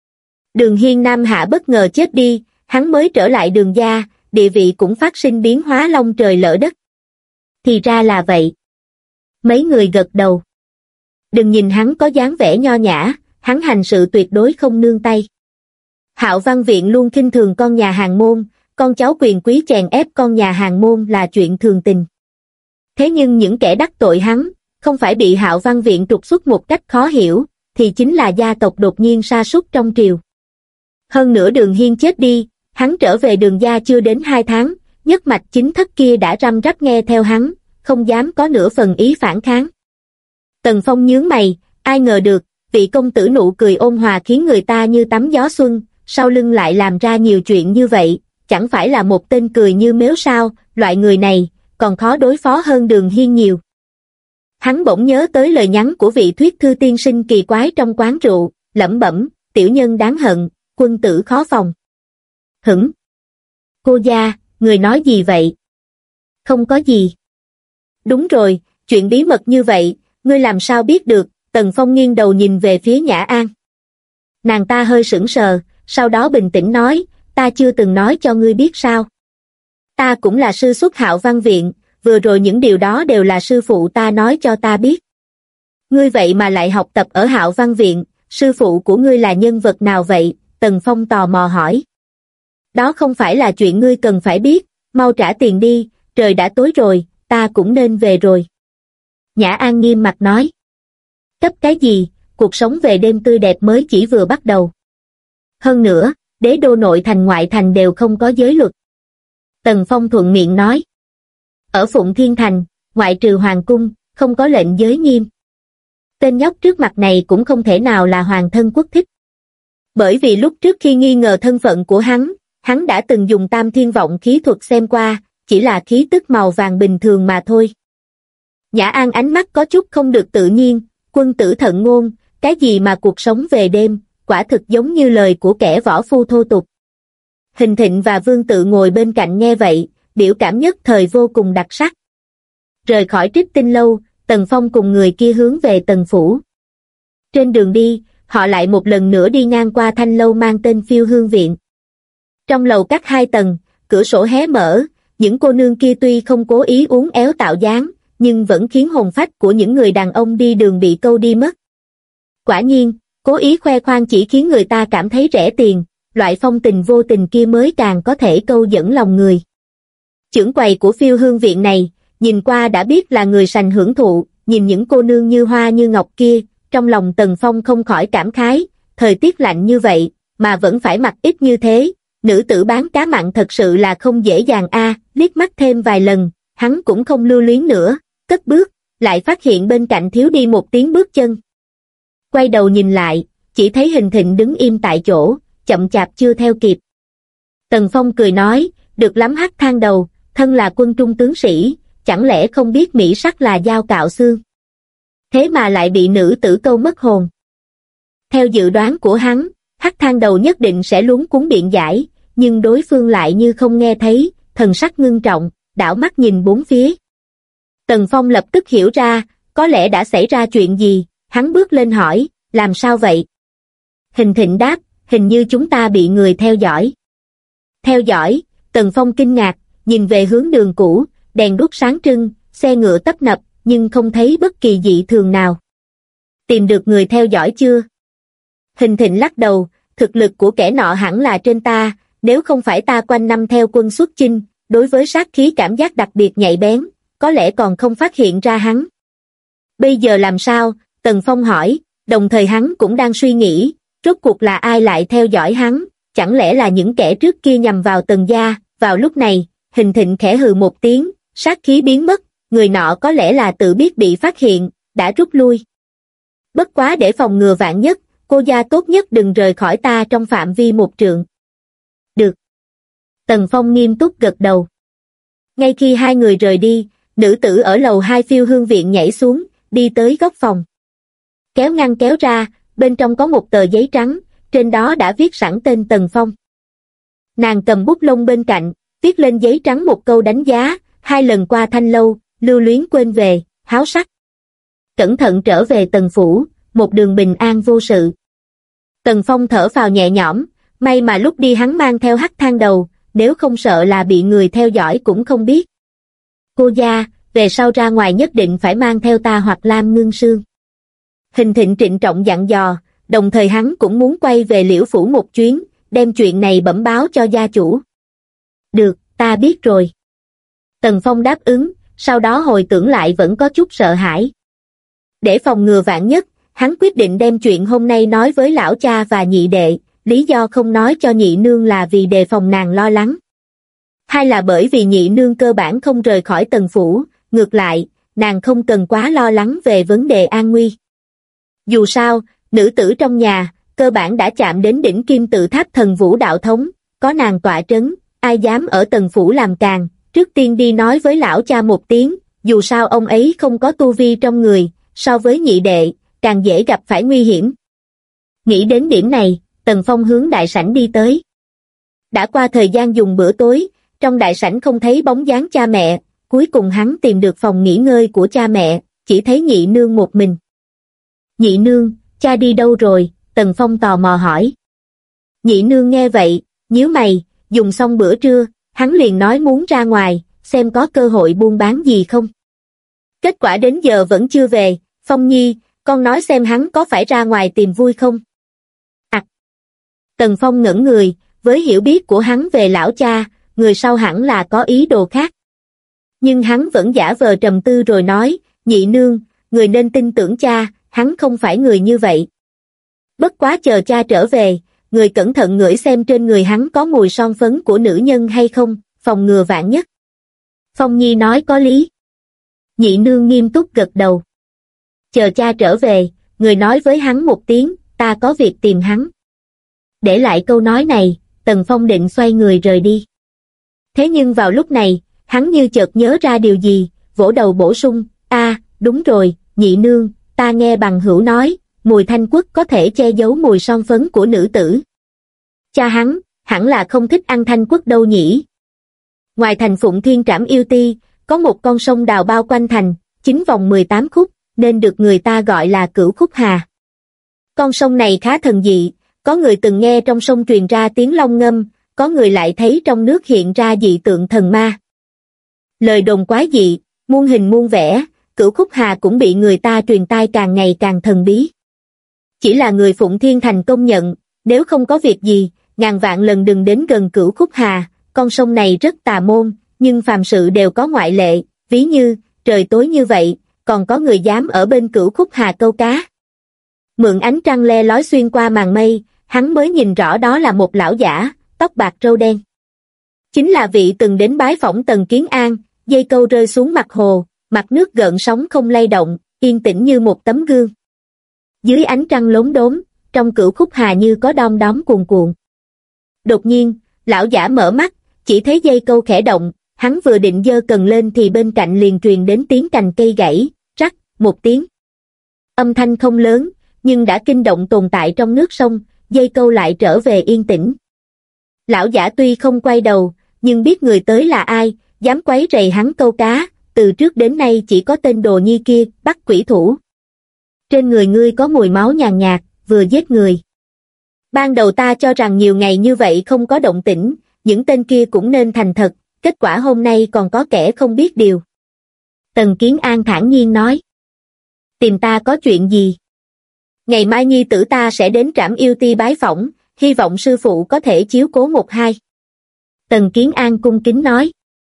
Đường Hiên Nam Hạ bất ngờ chết đi, hắn mới trở lại Đường gia, địa vị cũng phát sinh biến hóa long trời lỡ đất. Thì ra là vậy. Mấy người gật đầu. Đừng nhìn hắn có dáng vẻ nho nhã, hắn hành sự tuyệt đối không nương tay. Hạo Văn Viện luôn khinh thường con nhà hàng môn, con cháu quyền quý chèn ép con nhà hàng môn là chuyện thường tình. Thế nhưng những kẻ đắc tội hắn, không phải bị Hạo Văn Viện trục xuất một cách khó hiểu, thì chính là gia tộc đột nhiên sa sút trong triều. Hơn nữa Đường Hiên chết đi, hắn trở về Đường gia chưa đến 2 tháng, nhất mạch chính thất kia đã răm rắp nghe theo hắn, không dám có nửa phần ý phản kháng. Tần Phong nhướng mày, ai ngờ được, vị công tử nụ cười ôn hòa khiến người ta như tắm gió xuân, sau lưng lại làm ra nhiều chuyện như vậy, chẳng phải là một tên cười như mếu sao, loại người này, còn khó đối phó hơn Đường Hiên nhiều. Hắn bỗng nhớ tới lời nhắn của vị thuyết thư tiên sinh kỳ quái trong quán rượu, lẩm bẩm, tiểu nhân đáng hận, quân tử khó phòng. Hửng! Cô gia, người nói gì vậy? Không có gì. Đúng rồi, chuyện bí mật như vậy, ngươi làm sao biết được? Tần Phong nghiêng đầu nhìn về phía Nhã An. Nàng ta hơi sững sờ, sau đó bình tĩnh nói, ta chưa từng nói cho ngươi biết sao. Ta cũng là sư xuất Hạo Văn Viện, vừa rồi những điều đó đều là sư phụ ta nói cho ta biết. Ngươi vậy mà lại học tập ở Hạo Văn Viện, sư phụ của ngươi là nhân vật nào vậy? Tần Phong tò mò hỏi. Đó không phải là chuyện ngươi cần phải biết, mau trả tiền đi, trời đã tối rồi, ta cũng nên về rồi. Nhã An nghiêm mặt nói. Cấp cái gì, cuộc sống về đêm tươi đẹp mới chỉ vừa bắt đầu. Hơn nữa, đế đô nội thành ngoại thành đều không có giới luật. Tần Phong thuận miệng nói. Ở Phụng Thiên Thành, ngoại trừ Hoàng Cung, không có lệnh giới nghiêm. Tên nhóc trước mặt này cũng không thể nào là hoàng thân quốc thích. Bởi vì lúc trước khi nghi ngờ thân phận của hắn đã từng dùng Tam Thiên Vọng khí thuật xem qua, chỉ là khí tức màu vàng bình thường mà thôi. Nhã An ánh mắt có chút không được tự nhiên, quân tử thận ngôn, cái gì mà cuộc sống về đêm, quả thực giống như lời của kẻ võ phu thô tục. Hình Thịnh và Vương Tự ngồi bên cạnh nghe vậy, biểu cảm nhất thời vô cùng đặc sắc. Rời khỏi Trích Tinh Lâu, Tần Phong cùng người kia hướng về Tần Phủ. Trên đường đi, họ lại một lần nữa đi ngang qua thanh lâu mang tên Phiêu Hương Viện. Trong lầu các 2 tầng, cửa sổ hé mở, những cô nương kia tuy không cố ý uốn éo tạo dáng, nhưng vẫn khiến hồn phách của những người đàn ông đi đường bị câu đi mất. Quả nhiên, cố ý khoe khoang chỉ khiến người ta cảm thấy rẻ tiền, loại phong tình vô tình kia mới càng có thể câu dẫn lòng người. Chưởng quầy của Phiêu Hương Viện này, nhìn qua đã biết là người sành hưởng thụ, nhìn những cô nương như hoa như ngọc kia, trong lòng Tần Phong không khỏi cảm khái, thời tiết lạnh như vậy, mà vẫn phải mặc ít như thế, nữ tử bán cá mặn thật sự là không dễ dàng a. Liếc mắt thêm vài lần, hắn cũng không lưu luyến nữa, cất bước, lại phát hiện bên cạnh thiếu đi một tiếng bước chân. Quay đầu nhìn lại, chỉ thấy Hình Thịnh đứng im tại chỗ, chậm chạp chưa theo kịp. Tần Phong cười nói, được lắm Hắc Thang Đầu, thân là quân trung tướng sĩ, chẳng lẽ không biết mỹ sắc là dao cạo xương. Thế mà lại bị nữ tử câu mất hồn. Theo dự đoán của hắn, Hắc Thang Đầu nhất định sẽ luống cuống biện giải, nhưng đối phương lại như không nghe thấy, thần sắc ngưng trọng, đảo mắt nhìn bốn phía. Tần Phong lập tức hiểu ra, có lẽ đã xảy ra chuyện gì, hắn bước lên hỏi, làm sao vậy? Hình Thịnh đáp, hình như chúng ta bị người theo dõi. Theo dõi, Tần Phong kinh ngạc, nhìn về hướng đường cũ, đèn đuốc sáng trưng, xe ngựa tấp nập, nhưng không thấy bất kỳ dị thường nào. Tìm được người theo dõi chưa? Hình Thịnh lắc đầu, thực lực của kẻ nọ hẳn là trên ta, nếu không phải ta quanh năm theo quân xuất chinh, đối với sát khí cảm giác đặc biệt nhạy bén, có lẽ còn không phát hiện ra hắn. Bây giờ làm sao? Tần Phong hỏi, đồng thời hắn cũng đang suy nghĩ, rốt cuộc là ai lại theo dõi hắn, chẳng lẽ là những kẻ trước kia nhằm vào Tần gia. Vào lúc này, Hình Thịnh khẽ hừ một tiếng, sát khí biến mất, người nọ có lẽ là tự biết bị phát hiện, đã rút lui. Bất quá để phòng ngừa vạn nhất, cô gia tốt nhất đừng rời khỏi ta trong phạm vi 1 trượng. Được. Tần Phong nghiêm túc gật đầu. Ngay khi hai người rời đi, nữ tử ở lầu 2 Phiêu Hương Viện nhảy xuống, đi tới góc phòng. Kéo ngăn kéo ra, bên trong có một tờ giấy trắng, trên đó đã viết sẵn tên Tần Phong. Nàng cầm bút lông bên cạnh, viết lên giấy trắng một câu đánh giá, 2 lần qua thanh lâu, lưu luyến quên về, háo sắc. Cẩn thận trở về Tần Phủ, một đường bình an vô sự. Tần Phong thở phào nhẹ nhõm, may mà lúc đi hắn mang theo Hắc Thang Đầu, nếu không sợ là bị người theo dõi cũng không biết. Cô gia, về sau ra ngoài nhất định phải mang theo ta hoặc Lam Ngưng Sương. Hình Thịnh trịnh trọng dặn dò, đồng thời hắn cũng muốn quay về Liễu phủ một chuyến, đem chuyện này bẩm báo cho gia chủ. Được, ta biết rồi. Tần Phong đáp ứng, sau đó hồi tưởng lại vẫn có chút sợ hãi. Để phòng ngừa vạn nhất, hắn quyết định đem chuyện hôm nay nói với lão cha và nhị đệ, lý do không nói cho nhị nương là vì đề phòng nàng lo lắng. Hay là bởi vì nhị nương cơ bản không rời khỏi Tần phủ, ngược lại, nàng không cần quá lo lắng về vấn đề an nguy. Dù sao, nữ tử trong nhà, cơ bản đã chạm đến đỉnh kim tự tháp thần vũ đạo thống, có nàng tọa trấn, ai dám ở Tần phủ làm càn, trước tiên đi nói với lão cha một tiếng, dù sao ông ấy không có tu vi trong người, so với nhị đệ, càng dễ gặp phải nguy hiểm. Nghĩ đến điểm này, Tần Phong hướng đại sảnh đi tới. Đã qua thời gian dùng bữa tối, trong đại sảnh không thấy bóng dáng cha mẹ, cuối cùng hắn tìm được phòng nghỉ ngơi của cha mẹ, chỉ thấy nhị nương một mình. Nhị nương, cha đi đâu rồi? Tần Phong tò mò hỏi. Nhị nương nghe vậy, nhíu mày, dùng xong bữa trưa, hắn liền nói muốn ra ngoài, xem có cơ hội buôn bán gì không. Kết quả đến giờ vẫn chưa về, Phong nhi, con nói xem hắn có phải ra ngoài tìm vui không? Tần Phong ngẩn người, với hiểu biết của hắn về lão cha, người sau hẳn là có ý đồ khác. Nhưng hắn vẫn giả vờ trầm tư rồi nói, nhị nương, người nên tin tưởng cha, hắn không phải người như vậy. Bất quá chờ cha trở về, người cẩn thận ngửi xem trên người hắn có mùi son phấn của nữ nhân hay không, phòng ngừa vạn nhất. Phong nhi nói có lý. Nhị nương nghiêm túc gật đầu. Chờ cha trở về, người nói với hắn một tiếng, ta có việc tìm hắn. Để lại câu nói này, Tần Phong định xoay người rời đi. Thế nhưng vào lúc này, hắn như chợt nhớ ra điều gì, vỗ đầu bổ sung, đúng rồi, nhị nương, ta nghe bằng hữu nói, mùi thanh quất có thể che giấu mùi son phấn của nữ tử. Cha hắn, hẳn là không thích ăn thanh quất đâu nhỉ. Ngoài thành Phụng Thiên Trảm Yêu Ti, có một con sông đào bao quanh thành, chính vòng 18 khúc, nên được người ta gọi là Cửu Khúc Hà. Con sông này khá thần dị, có người từng nghe trong sông truyền ra tiếng long ngâm, có người lại thấy trong nước hiện ra dị tượng thần ma. Lời đồn quái dị, muôn hình muôn vẻ, Cửu Khúc Hà cũng bị người ta truyền tai càng ngày càng thần bí. Chỉ là người Phụng Thiên Thành công nhận, nếu không có việc gì, ngàn vạn lần đừng đến gần Cửu Khúc Hà, con sông này rất tà môn, nhưng phàm sự đều có ngoại lệ, ví như, trời tối như vậy, còn có người dám ở bên Cửu Khúc Hà câu cá. Mượn ánh trăng le lói xuyên qua màn mây, hắn mới nhìn rõ đó là một lão giả, tóc bạc râu đen. Chính là vị từng đến bái phỏng Tần Kiến An, dây câu rơi xuống mặt hồ, mặt nước gợn sóng không lay động, yên tĩnh như một tấm gương. Dưới ánh trăng lốm đốm, trong Cửu Khúc Hà như có đom đóm cuồn cuộn. Đột nhiên, lão giả mở mắt, chỉ thấy dây câu khẽ động, hắn vừa định giơ cần lên thì bên cạnh liền truyền đến tiếng cành cây gãy, rắc, một tiếng. Âm thanh không lớn, nhưng đã kinh động tồn tại trong nước sông, dây câu lại trở về yên tĩnh. Lão giả tuy không quay đầu, nhưng biết người tới là ai, dám quấy rầy hắn câu cá, từ trước đến nay chỉ có tên đồ nhi kia, bắt quỷ thủ. Trên người ngươi có mùi máu nhàn nhạt, vừa giết người. Ban đầu ta cho rằng nhiều ngày như vậy không có động tĩnh, những tên kia cũng nên thành thật, kết quả hôm nay còn có kẻ không biết điều. Tần Kiến An thản nhiên nói. Tìm ta có chuyện gì? Ngày mai nhi tử ta sẽ đến Trảm Yêu Ti bái phỏng, hy vọng sư phụ có thể chiếu cố một hai. Tần Kiến An cung kính nói.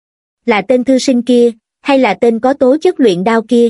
Là tên thư sinh kia, hay là tên có tố chất luyện đao kia?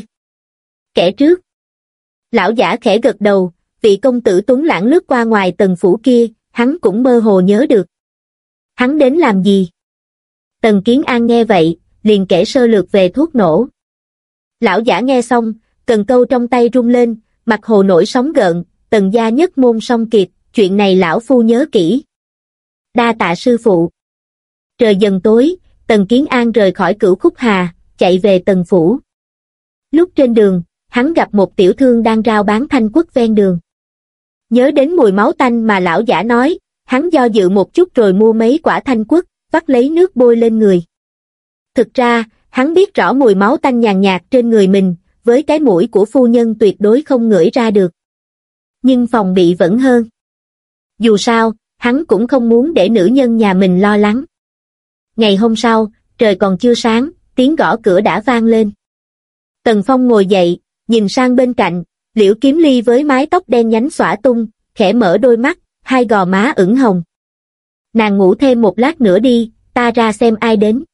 Kẻ trước. Lão giả khẽ gật đầu, vị công tử tuấn lãng lướt qua ngoài Tần phủ kia, hắn cũng mơ hồ nhớ được. Hắn đến làm gì? Tần Kiến An nghe vậy, liền kể sơ lược về thuốc nổ. Lão giả nghe xong, cần câu trong tay rung lên, mặt hồ nổi sóng gợn, Tần gia nhất môn song kiệt, chuyện này lão phu nhớ kỹ. Đa tạ sư phụ. Trời dần tối, Tần Kiến An rời khỏi Cửu Khúc Hà, chạy về Tần phủ. Lúc trên đường, hắn gặp một tiểu thương đang rao bán thanh quất ven đường. Nhớ đến mùi máu tanh mà lão giả nói, hắn do dự một chút rồi mua mấy quả thanh quất, vắt lấy nước bôi lên người. Thực ra, hắn biết rõ mùi máu tanh nhàn nhạt trên người mình, với cái mũi của phu nhân tuyệt đối không ngửi ra được. Nhưng phòng bị vẫn hơn. Dù sao, hắn cũng không muốn để nữ nhân nhà mình lo lắng. Ngày hôm sau, trời còn chưa sáng, tiếng gõ cửa đã vang lên. Tần Phong ngồi dậy, nhìn sang bên cạnh, Liễu Kiếm Ly với mái tóc đen nhánh xõa tung, khẽ mở đôi mắt, hai gò má ửng hồng. Nàng ngủ thêm một lát nữa đi, ta ra xem ai đến.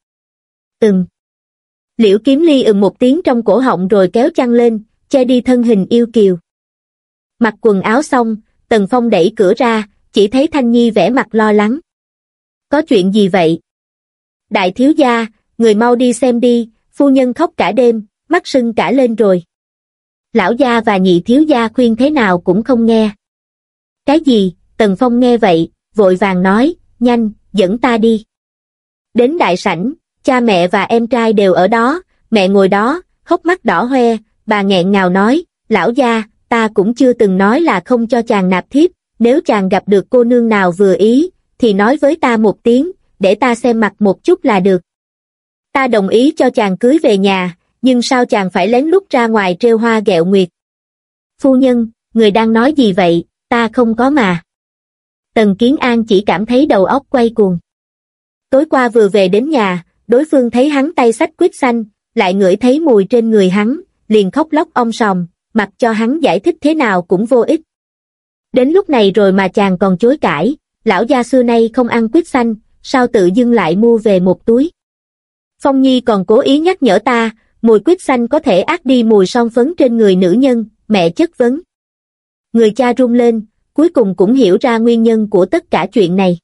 Liễu Kiếm Ly một tiếng trong cổ họng rồi kéo chăn lên, che đi thân hình yêu kiều. Mặc quần áo xong, Tần Phong đẩy cửa ra, chỉ thấy Thanh Nhi vẻ mặt lo lắng. Có chuyện gì vậy? Đại thiếu gia, người mau đi xem đi, phu nhân khóc cả đêm, mắt sưng cả lên rồi. Lão gia và nhị thiếu gia khuyên thế nào cũng không nghe. Cái gì? Tần Phong nghe vậy, vội vàng nói, nhanh, dẫn ta đi. Đến đại sảnh, cha mẹ và em trai đều ở đó, mẹ ngồi đó, hốc mắt đỏ hoe, bà nghẹn ngào nói, lão gia, ta cũng chưa từng nói là không cho chàng nạp thiếp, nếu chàng gặp được cô nương nào vừa ý, thì nói với ta một tiếng, để ta xem mặt một chút là được. Ta đồng ý cho chàng cưới về nhà, nhưng sao chàng phải lén lút ra ngoài trêu hoa ghẹo nguyệt? Phu nhân, người đang nói gì vậy, ta không có mà. Tần Kiến An chỉ cảm thấy đầu óc quay cuồng. Tối qua vừa về đến nhà, đối phương thấy hắn tay xách quýt xanh, lại ngửi thấy mùi trên người hắn, liền khóc lóc om sòm, mặc cho hắn giải thích thế nào cũng vô ích. Đến lúc này rồi mà chàng còn chối cãi, lão gia xưa nay không ăn quýt xanh, sao tự dưng lại mua về một túi. Phong Nhi còn cố ý nhắc nhở ta, mùi quýt xanh có thể át đi mùi son phấn trên người nữ nhân, mẹ chất vấn. Người cha run lên, cuối cùng cũng hiểu ra nguyên nhân của tất cả chuyện này.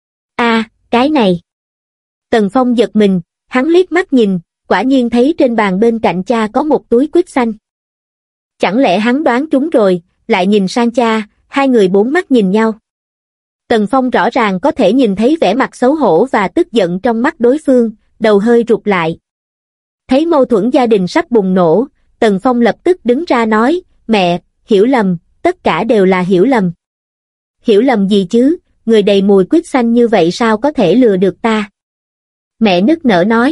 Cái này. Tần Phong giật mình, hắn liếc mắt nhìn, quả nhiên thấy trên bàn bên cạnh cha có một túi quýt xanh. Chẳng lẽ hắn đoán trúng rồi, lại nhìn sang cha, hai người bốn mắt nhìn nhau. Tần Phong rõ ràng có thể nhìn thấy vẻ mặt xấu hổ và tức giận trong mắt đối phương, đầu hơi rụt lại. Thấy mâu thuẫn gia đình sắp bùng nổ, Tần Phong lập tức đứng ra nói, mẹ, hiểu lầm, tất cả đều là hiểu lầm. Hiểu lầm gì chứ, người đầy mùi quýt xanh như vậy sao có thể lừa được ta? Mẹ nức nở nói.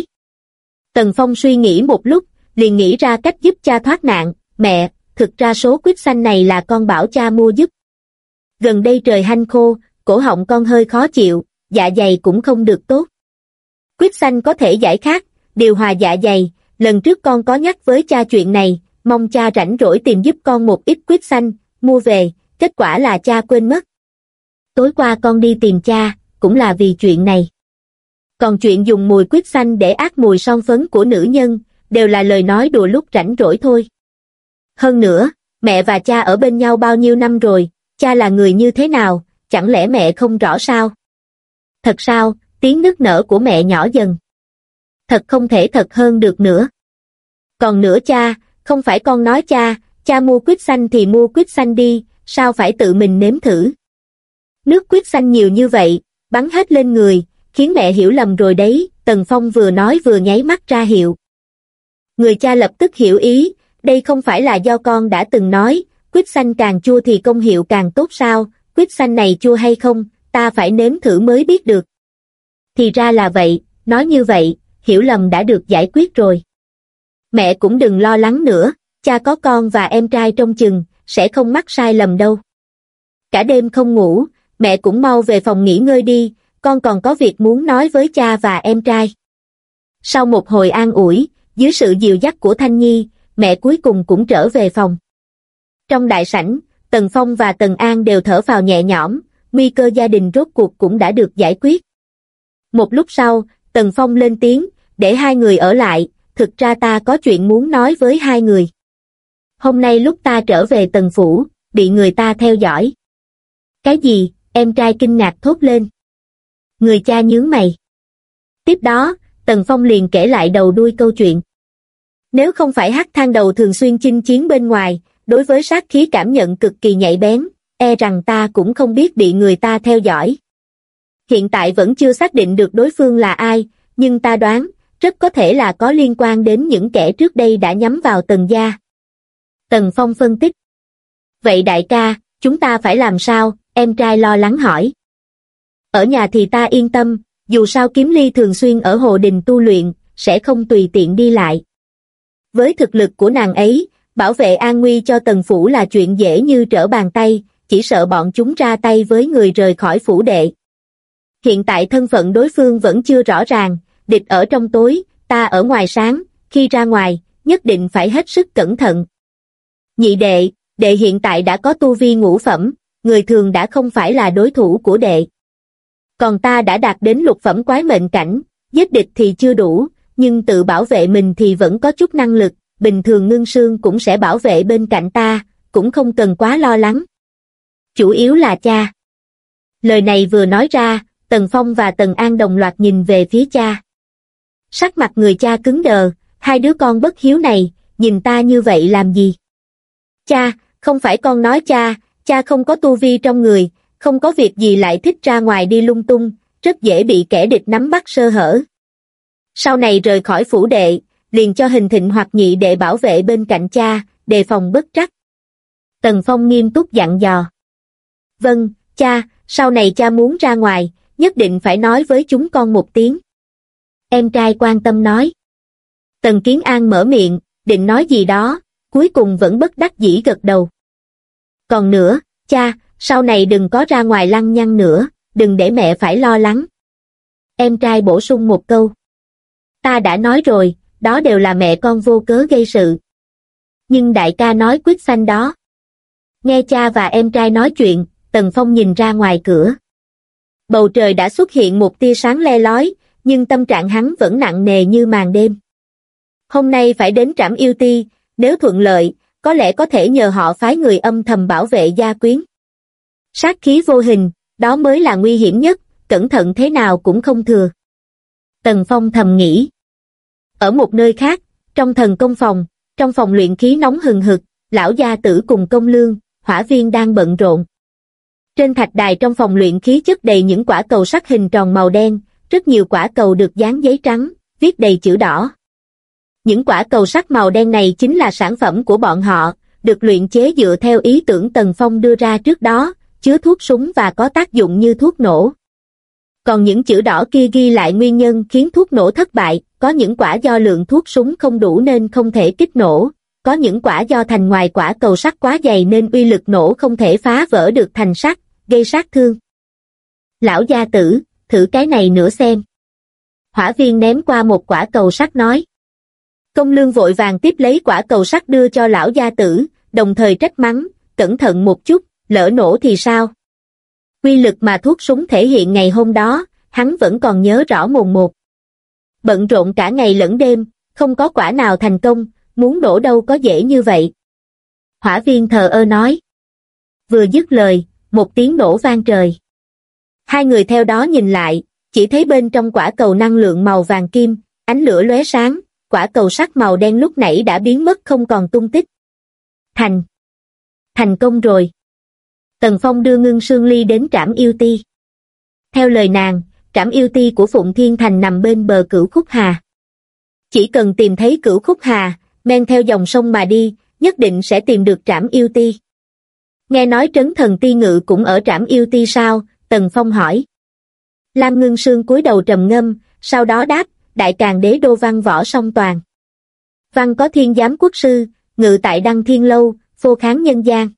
Tần Phong suy nghĩ một lúc, liền nghĩ ra cách giúp cha thoát nạn, mẹ, thực ra số quýt xanh này là con bảo cha mua giúp. Gần đây trời hanh khô, cổ họng con hơi khó chịu, dạ dày cũng không được tốt. Quýt xanh có thể giải khát, điều hòa dạ dày, lần trước con có nhắc với cha chuyện này, mong cha rảnh rỗi tìm giúp con một ít quýt xanh, mua về, kết quả là cha quên mất. Tối qua con đi tìm cha, cũng là vì chuyện này. Còn chuyện dùng mùi quýt xanh để át mùi son phấn của nữ nhân, đều là lời nói đùa lúc rảnh rỗi thôi. Hơn nữa, mẹ và cha ở bên nhau bao nhiêu năm rồi, cha là người như thế nào, chẳng lẽ mẹ không rõ sao? Thật sao? Tiếng nức nở của mẹ nhỏ dần. Thật không thể thật hơn được nữa. Còn nữa cha, không phải con nói cha mua quýt xanh thì mua quýt xanh đi, sao phải tự mình nếm thử? Nước quýt xanh nhiều như vậy, bắn hết lên người, khiến mẹ hiểu lầm rồi đấy, Tần Phong vừa nói vừa nháy mắt ra hiệu. Người cha lập tức hiểu ý, đây không phải là do con đã từng nói, quýt xanh càng chua thì công hiệu càng tốt sao, quýt xanh này chua hay không, ta phải nếm thử mới biết được. Thì ra là vậy, nói như vậy, hiểu lầm đã được giải quyết rồi. Mẹ cũng đừng lo lắng nữa, cha có con và em trai trông chừng, sẽ không mắc sai lầm đâu. Cả đêm không ngủ, mẹ cũng mau về phòng nghỉ ngơi đi, con còn có việc muốn nói với cha và em trai. Sau một hồi an ủi, dưới sự dìu dắt của Thanh Nhi, mẹ cuối cùng cũng trở về phòng. Trong đại sảnh, Tần Phong và Tần An đều thở phào nhẹ nhõm, nguy cơ gia đình rốt cuộc cũng đã được giải quyết. Một lúc sau, Tần Phong lên tiếng, để hai người ở lại, thực ra ta có chuyện muốn nói với hai người. Hôm nay lúc ta trở về Tần Phủ, bị người ta theo dõi. Cái gì? Em trai kinh ngạc thốt lên. Người cha nhướng mày. Tiếp đó, Tần Phong liền kể lại đầu đuôi câu chuyện. Nếu không phải Hắc Thang Đầu thường xuyên chinh chiến bên ngoài, đối với sát khí cảm nhận cực kỳ nhạy bén, e rằng ta cũng không biết bị người ta theo dõi. Hiện tại vẫn chưa xác định được đối phương là ai, nhưng ta đoán, rất có thể là có liên quan đến những kẻ trước đây đã nhắm vào Tần gia. Tần Phong phân tích. Vậy đại ca, chúng ta phải làm sao? Em trai lo lắng hỏi. Ở nhà thì ta yên tâm, dù sao Kiếm Ly thường xuyên ở Hồ Đình tu luyện, sẽ không tùy tiện đi lại. Với thực lực của nàng ấy, bảo vệ an nguy cho Tần Phủ là chuyện dễ như trở bàn tay, chỉ sợ bọn chúng ra tay với người rời khỏi phủ đệ. Hiện tại thân phận đối phương vẫn chưa rõ ràng, địch ở trong tối, ta ở ngoài sáng, khi ra ngoài, nhất định phải hết sức cẩn thận. Nhị đệ, Đệ hiện tại đã có tu vi ngũ phẩm, người thường đã không phải là đối thủ của đệ. Còn ta đã đạt đến lục phẩm quái mệnh cảnh, giết địch thì chưa đủ, nhưng tự bảo vệ mình thì vẫn có chút năng lực, bình thường Ngưng Sương cũng sẽ bảo vệ bên cạnh ta, cũng không cần quá lo lắng. Chủ yếu là cha. Lời này vừa nói ra, Tần Phong và Tần An đồng loạt nhìn về phía cha. Sắc mặt người cha cứng đờ, hai đứa con bất hiếu này, nhìn ta như vậy làm gì? Cha, không phải con nói cha, cha không có tu vi trong người, không có việc gì lại thích ra ngoài đi lung tung, rất dễ bị kẻ địch nắm bắt sơ hở. Sau này rời khỏi phủ đệ, liền cho Hình Thịnh hoặc Nhị đệ bảo vệ bên cạnh cha, đề phòng bất trắc. Tần Phong nghiêm túc dặn dò. Vâng, cha, sau này cha muốn ra ngoài, nhất định phải nói với chúng con một tiếng. Em trai quan tâm nói. Tần Kiến An mở miệng, định nói gì đó, cuối cùng vẫn bất đắc dĩ gật đầu. Còn nữa, cha, sau này đừng có ra ngoài lăng nhăng nữa, đừng để mẹ phải lo lắng. Em trai bổ sung một câu. Ta đã nói rồi, đó đều là mẹ con vô cớ gây sự. Nhưng đại ca nói quyết xanh đó. Nghe cha và em trai nói chuyện, Tần Phong nhìn ra ngoài cửa. Bầu trời đã xuất hiện một tia sáng le lói, nhưng tâm trạng hắn vẫn nặng nề như màn đêm. Hôm nay phải đến Trảm Yêu Ti, nếu thuận lợi, có lẽ có thể nhờ họ phái người âm thầm bảo vệ gia quyến. Sát khí vô hình, đó mới là nguy hiểm nhất, cẩn thận thế nào cũng không thừa. Tần Phong thầm nghĩ. Ở một nơi khác, trong thần công phòng, trong phòng luyện khí nóng hừng hực, lão gia tử cùng Công Lương, Hỏa Viên đang bận rộn. Trên thạch đài trong phòng luyện khí chất đầy những quả cầu sắt hình tròn màu đen, rất nhiều quả cầu được dán giấy trắng, viết đầy chữ đỏ. Những quả cầu sắt màu đen này chính là sản phẩm của bọn họ, được luyện chế dựa theo ý tưởng Tần Phong đưa ra trước đó, chứa thuốc súng và có tác dụng như thuốc nổ. Còn những chữ đỏ kia ghi lại nguyên nhân khiến thuốc nổ thất bại, có những quả do lượng thuốc súng không đủ nên không thể kích nổ, có những quả do thành ngoài quả cầu sắt quá dày nên uy lực nổ không thể phá vỡ được thành sắt, gây sát thương. Lão gia tử, thử cái này nữa xem. Hỏa Viên ném qua một quả cầu sắt nói. Công Lương vội vàng tiếp lấy quả cầu sắt đưa cho lão gia tử, đồng thời trách mắng, cẩn thận một chút, lỡ nổ thì sao? Uy lực mà thuốc súng thể hiện ngày hôm đó, hắn vẫn còn nhớ rõ mồn một. Bận rộn cả ngày lẫn đêm, không có quả nào thành công, muốn nổ đâu có dễ như vậy. Hỏa Viên thờ ơ nói. Vừa dứt lời, một tiếng nổ vang trời. Hai người theo đó nhìn lại, chỉ thấy bên trong quả cầu năng lượng màu vàng kim, ánh lửa lóe sáng, quả cầu sắt màu đen lúc nãy đã biến mất không còn tung tích. Thành công rồi. Tần Phong đưa Ngưng Sương Ly đến Trảm Yêu Ti. Theo lời nàng, Trảm Yêu Ti của Phụng Thiên Thành nằm bên bờ Cửu Khúc Hà. Chỉ cần tìm thấy Cửu Khúc Hà, men theo dòng sông mà đi, nhất định sẽ tìm được Trảm Yêu Ti. Nghe nói Trấn Thần Ti Ngự cũng ở Trảm Yêu Ti sao? Tần Phong hỏi. Lam Ngưng Sương cúi đầu trầm ngâm, sau đó đáp, Đại Càn Đế đô văn võ song toàn. Văn có Thiên Giám Quốc Sư, ngự tại Đăng Thiên Lâu, phô kháng nhân gian.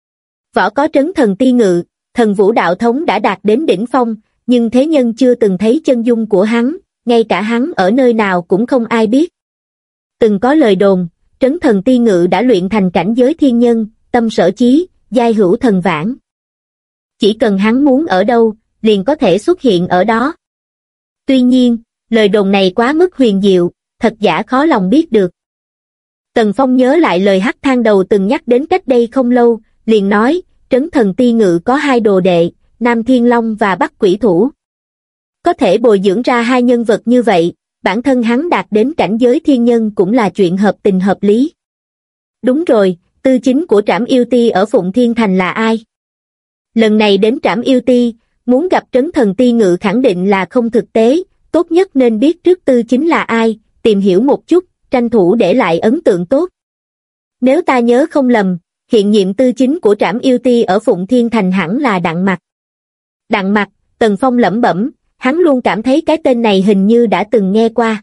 Võ có Trấn Thần Ti Ngự, thần vũ đạo thống đã đạt đến đỉnh phong, nhưng thế nhân chưa từng thấy chân dung của hắn, ngay cả hắn ở nơi nào cũng không ai biết. Từng có lời đồn, Trấn Thần Ti Ngự đã luyện thành cảnh giới thiên nhân, tâm sở chí, giai hữu thần vãn. Chỉ cần hắn muốn ở đâu, liền có thể xuất hiện ở đó. Tuy nhiên, lời đồn này quá mức huyền diệu, thật giả khó lòng biết được. Tần Phong nhớ lại lời Hắc Thang Đầu từng nhắc đến cách đây không lâu, liền nói, Trấn Thần Ti Ngự có hai đồ đệ, Nam Thiên Long và Bắc Quỷ Thủ. Có thể bồi dưỡng ra hai nhân vật như vậy, bản thân hắn đạt đến cảnh giới thiên nhân cũng là chuyện hợp tình hợp lý. Đúng rồi, tư chính của Trảm Yêu Ti ở Phụng Thiên Thành là ai? Lần này đến Trảm Yêu Ti, muốn gặp Trấn Thần Ti Ngự khẳng định là không thực tế, tốt nhất nên biết trước tư chính là ai, tìm hiểu một chút, tranh thủ để lại ấn tượng tốt. Nếu ta nhớ không lầm, hiện nhiệm tư chính của Trảm Yêu Ti ở Phụng Thiên Thành hẳn là Đặng Mặc. Đặng Mặc, Tần Phong lẩm bẩm, hắn luôn cảm thấy cái tên này hình như đã từng nghe qua.